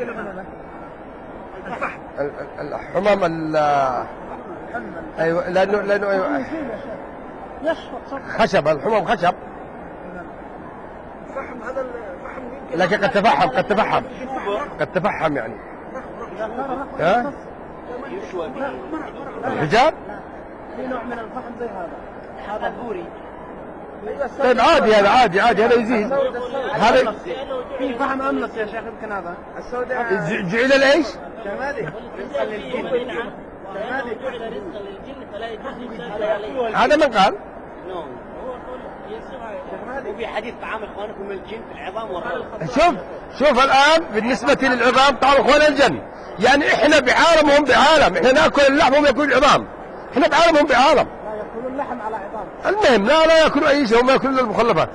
الفحم. الحمام ال أيوة لأنه لأنه أيوة خشب. الحمام خشب. الفحم هذا الفحم يمكن لكن قد تفحم قد تفحم قد تفحم يعني. ها؟ الحجاب؟ في نوع من الفحم زي هذا. هذا بوري. طيب عادي هذا عادي عادي هذا يزيد. هذا في فحم أملس يا شيخ يمكن هذا. السوداء. جعل الايش؟ شمالي. رزقا للجن. شمالي. جعل رزقا للجن فلا يجوز الإنسان عليه. هذا من قال؟ وفي حديث طعام اخوانكم الجن في العظام والروث. شوف شوف الان بالنسبه للعظام طعام اخوان الجن، يعني احنا بعالم وهم بعالم، احنا ناكل اللحم وهم ياكلون العظام، احنا بعالم وهم بعالم. لا يأكلون اللحم على عظام. المهم لا لا ياكلوا اي شيء، هم ياكلون المخلفات.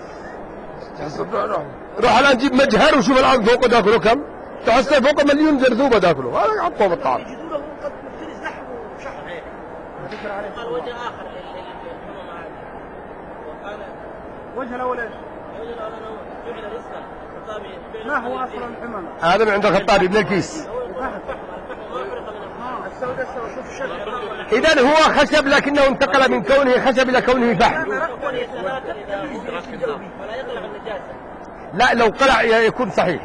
روح الان جيب مجهر وشوف الان فوقه داخله كم؟ تحصل فوق مليون جرذوبه داخله، هذا يعطوهم الطعام. يجدونه قد مفترس لحم وشحم. قال وجه آخر للحمام عادي. وقال وجه الأول ايش؟ وجه الأول جعل رزقا. ما هو أصل الحمام؟ هذا من عند الخطابي ابن الكيس. إذا هو خشب لكنه انتقل من كونه خشب إلى كونه فحم. لا لو قلع يكون صحيح.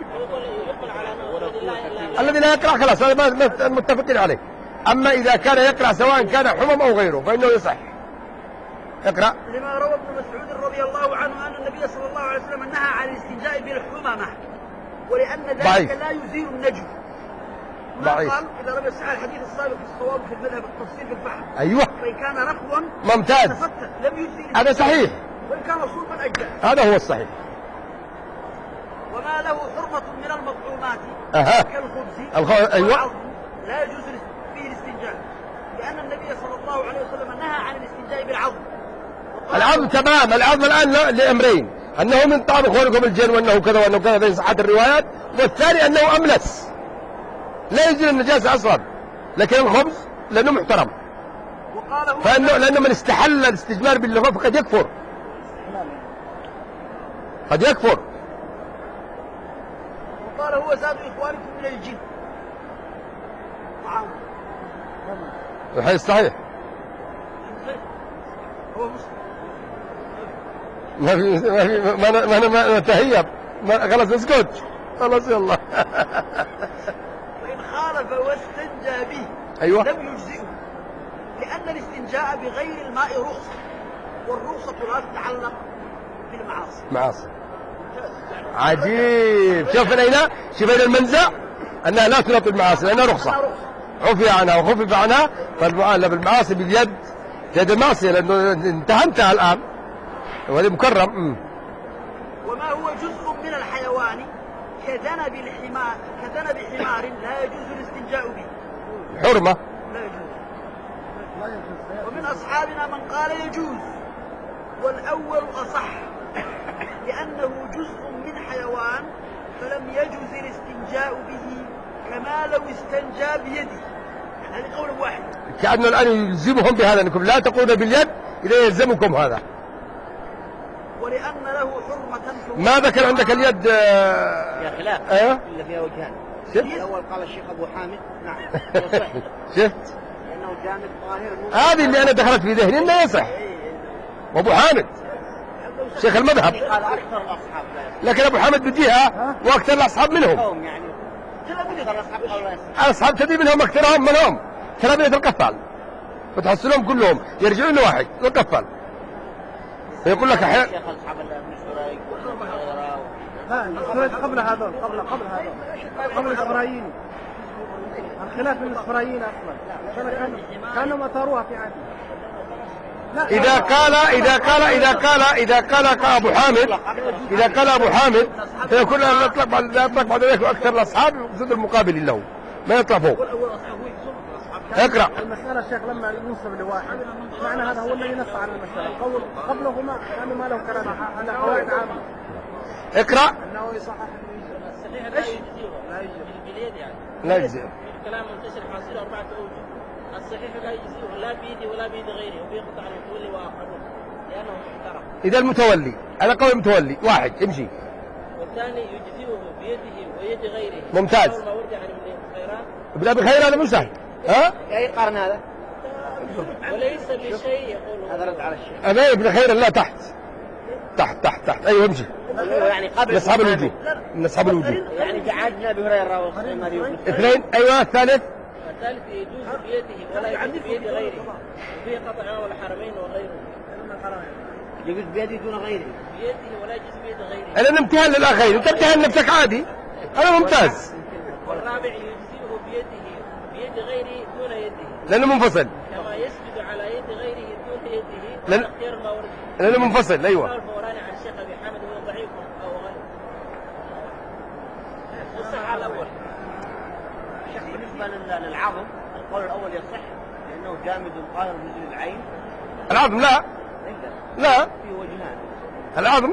الذي لا يقلع خلاص هذا متفقين عليه. أما إذا كان يقلع سواء كان حمم أو غيره فإنه يصح. اقرأ. لما روى ابن مسعود رضي الله عنه أن النبي صلى الله عليه وسلم نهى عن الاستنجاء بالحمامة ولأن ذلك ضعيف. لا يزيل النجم. ضعيف. قال إذا لم يصح الحديث السابق في الصواب في المذهب التفصيل في الفحم. أيوه. فإن كان رخوا ممتاز. لم يزيل. هذا صحيح. وإن كان صلبا أجزاء. هذا هو الصحيح. وما له حرمة من المطعومات أها. كالخبز الخ... أيوه. والعظم لا يجوز فيه الاستنجاء لأن النبي صلى الله عليه وسلم نهى عن الاستنجاء بالعظم. العظم تمام. العظم الآن لأمرين، أنه من طعام إخوانكم الجن وأنه كذا وأنه كذا في صحة الروايات، والثاني أنه أملس لا يزيل النجاسة أصلا، لكن الخبز لأنه محترم. وقال فإنه لأنه من استحل الاستجمار باللغة فقد يكفر. قد يكفر. وقال هو زاد إخوانكم من الجن. طعام. الحديث صحيح. هو مسلم. ما في ما في ما أنا ما أنا ما تهيب خلاص اسكت خلاص يلا. وإن خالف واستنجى به أيوة. لم يجزئه لأن الاستنجاء بغير الماء رخصة والرخصة لا تتعلق بالمعاصي. معاصي. عجيب. شوف هنا شوف هنا المنزع أنها لا تناط المعاصي لأنها رخصة. عفي عنها وخفف عنها، فالمعاملة بالمعاصي باليد يد المعصية لأنه انتهى الآن وهذا مكرم. م. وما هو جزء من الحيوان كذنب الحمار كذنب حمار لا يجوز الاستنجاء به حرمة. لا يجوز. ومن أصحابنا من قال يجوز، والأول أصح لأنه جزء من حيوان فلم يجوز الاستنجاء به كما لو استنجى بيده. هذا قول واحد. كأنه الآن يلزمهم بهذا أنكم لا تقولون باليد إذا يلزمكم هذا. ولأن له حرمة. ما ذكر عندك اليد يا خلاف أيوه إلا فيها وجهان. شفت؟ الأول قال الشيخ أبو حامد نعم شفت؟ لأنه جامد طاهر. هذه اللي أنا دخلت في ذهني إنه يصح. وأبو حامد شيخ المذهب. هذا أكثر الأصحاب لكن أبو حامد بديها وأكثر الأصحاب منهم. يعني أكثر الأصحاب قالوا أصحاب تدري منهم أكثرهم منهم تلاميذ القفال، وتحصلهم كلهم يرجعون لواحد القفال فيقول لك أحيانا الشيخ أصحاب ابن سريج لا قبل هذول قبل قبل هذول قبل الإسرائيليين. الخلاف من الإسرائيليين أصلا كانوا كانوا مثاروها في عهد. إذا قال إذا قال إذا قال إذا قال أبو حامد إذا قال أبو حامد فيكون لا يطلق بعد لا يطلق بعد ذلك أكثر الأصحاب يقصد المقابل له ما يطلع فوق. اقرأ. المسألة الشيخ لما ينصب لواحد معنى هذا هو الذي نص على المسألة. قول قبلهما كانوا ما له كلام على قواعد عامة. اقرأ. أنه يصحح الصحيح لا يجزئه لا يجزئه باليد يعني لا يجزئه. الكلام منتشر حاصل أربعة أوجه. الصحيح لا يجزئه لا بيدي ولا بيد غيره وبيقطع عن المتولي وآخرون لأنه محترم. إذا المتولي على قول المتولي واحد امشي. والثاني يجزئه بيده ويد غيره. ممتاز. ما ورد عن ابن خيران. ابن أبي خير هذا مش سهل. ها؟ أي قرن هذا؟ وليس بشيء يقول هذا رد على الشيخ. أنا ابن خير لا تحت تحت تحت تحت أيوه امشي. يعني قبل من أصحاب الوجوه من أصحاب الوجوه. يعني قعدنا أبي هريرة وسلم هذه اثنين أيوه الثالث. الثالث يجوز بيده ولا يجوز بيد غيره وفيه قطع والحرمين وغيره. يجوز بيده دون غيره. بيده ولا يجوز بيد غيره. أنا امتهان للآخرين أنت امتهان نفسك عادي. أنا ممتاز. والرابع يجزئه بيده بيد غيره دون يده. لأنه منفصل. كما يسجد على يد غيره دون يده. لأن... اختيار ما ورد. لأنه منفصل أيوه. الفوراني عن الشيخ أبي حامد هو ضعيف أو غير. الصحة على الأول. الشيخ بالنسبة للعظم القول الأول يصح لأنه جامد طاهر بنزول العين. العظم لا لا في وجهان. العظم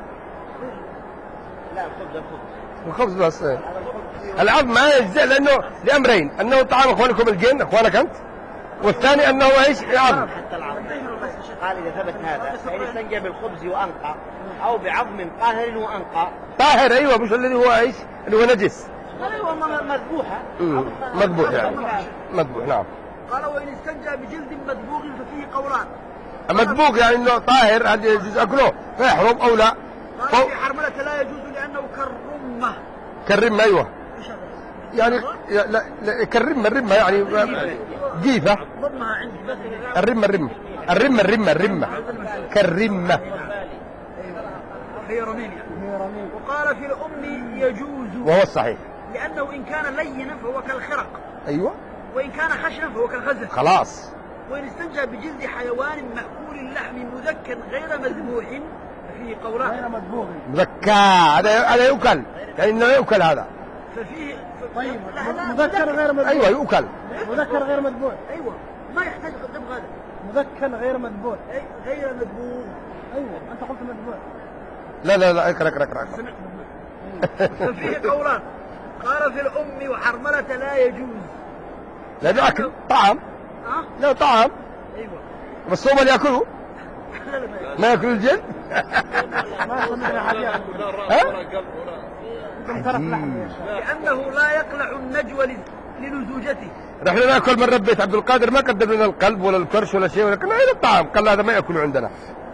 لا الخبز الخبز الخبز بس. العظم ما يجزئ لأنه لأمرين أنه طعام أخوانكم الجن أخوانك أنت والثاني أنه إيش عظم. حتى العظم قال إذا ثبت هذا فإن استنجى بالخبز وأنقى أو بعظم طاهر وأنقى. طاهر أيوه مش الذي هو إيش اللي هو نجس. أيوه مذبوحة. مذبوح يعني مذبوح نعم. قال وإن استنجى بجلد مدبوغ ففيه قولان. مدبوغ يعني انه طاهر هذا يجوز اكله فيحرم او لا. قال في حرملة لا يجوز لانه كالرمة. كالرمة ايوه يعني لا لا كالرمة الرمة يعني جيفة. ضمها عندي بس الرمة الرمة الرمة الرمة الرمة كالرمة. هي رميم يعني. وقال في الأم يجوز وهو الصحيح لأنه إن كان لينا فهو كالخرق. ايوه. وإن كان خشنا فهو كالخزف. خلاص. وإن استنجى بجلد حيوان مأكول اللحم مذكى غير مذبوح ففيه قولان. غير مذبوح مذكى هذا هذا يؤكل يعني انه يؤكل هذا. ففيه ف... طيب مذكر غير مذبوح. ايوه يؤكل. مذكر غير مذبوح. ايوه ما يحتاج قدام هذا. مذكر غير مذبوح. أي... غير مذبوح. ايوه انت قلت مذبوح. لا لا لا اقرا اقرا اقرا. ففيه قولان. قال في الأم وحرملة لا يجوز. لا ده اكل طعام. ها؟ لا طعام. ايوه. بس هم اللي ياكلوا. ما ياكل الجن. ما سمعنا حديث. لأنه لا يقلع النجوى لنزوجته. رحنا ناكل من ربيت عبد القادر ما قدم لنا القلب ولا الكرش ولا شيء ولكن هذا الطعام قال هذا ما ياكلوا عندنا.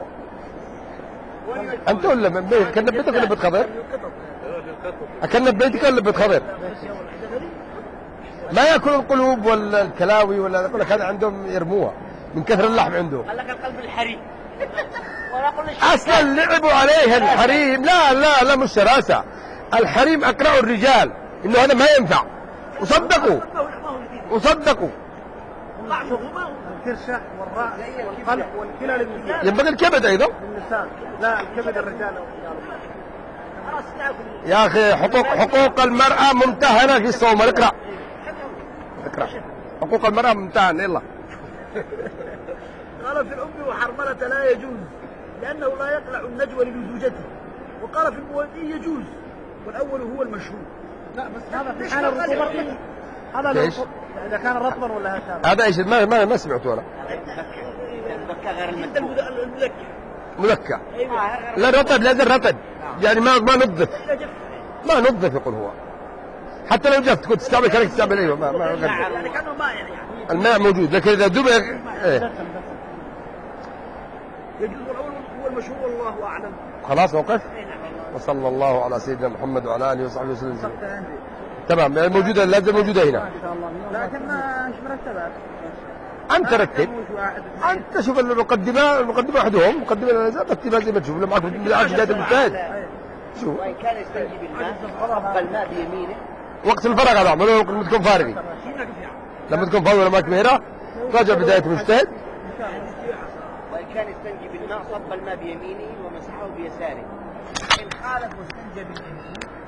انت ولا من بيت كنا بيتك ولا بيت خضر؟ اكلنا ببيتك ولا بيت خضر؟ ما ياكلوا القلوب ولا الكلاوي ولا يقول لك هذا عندهم يرموها من كثر اللحم عندهم. قال لك القلب الحريم. اصلا لعبوا عليها الحريم. لا لا لا مش شراسه. الحريم اقرأوا الرجال انه هذا ما ينفع وصدقوا وصدقوا. الكرشة والراء والقلب والكلى للنساء. ينبغي الكبد ايضا. للنساء لا الكبد الرجال. يا اخي حقوق حقوق المرأة ممتهنة في الصوم. اقرأ اقرأ. حقوق المرأة ممتحن يلا. قال في الأم وحرملة لا يجوز لأنه لا يقلع النجوى لزوجته، وقال في الموالدين يجوز، والأول هو المشهور. لا بس هذا في حال الرطوبة، هذا ايش؟ إذا كان رطبا ولا هكذا. هذا ايش؟ ما ما ما سمعته أنا. المذكى غير المذكى. المذكى. مذكى. لا رطب لازم رطب، يعني ما ما نظف. ما نظف يقول هو. حتى لو جفت كنت تستعمل كانك تستعمل ايوه ما ما يعني كانه ماء يعني. الماء موجود، لكن إذا دبغ إيه. يجوز، الأول هو المشهور والله أعلم. خلاص موقف. وصلى الله على سيدنا محمد وعلى آله وصحبه وسلم. تمام يعني موجودة، لازم موجودة هنا. لكن مش مرتبات. أنت رتب. أنت شوف المقدمة، المقدمة أحدهم مقدمة الأجزاء رتبها زي ما تشوف. لما معك بالعكس جاي المجتهد. شوف. وإن كان يستنجي بالماء صب الماء بيمينه. وقت الفرق هذا عمله لما تكون فارغي. لما تكون فاضي ولا معك مهرة راجع بداية المجتهد. وإن كان يستنجي بالماء صب الماء بيمينه ومسحه بيساره. إن خالف واستنجى باليمين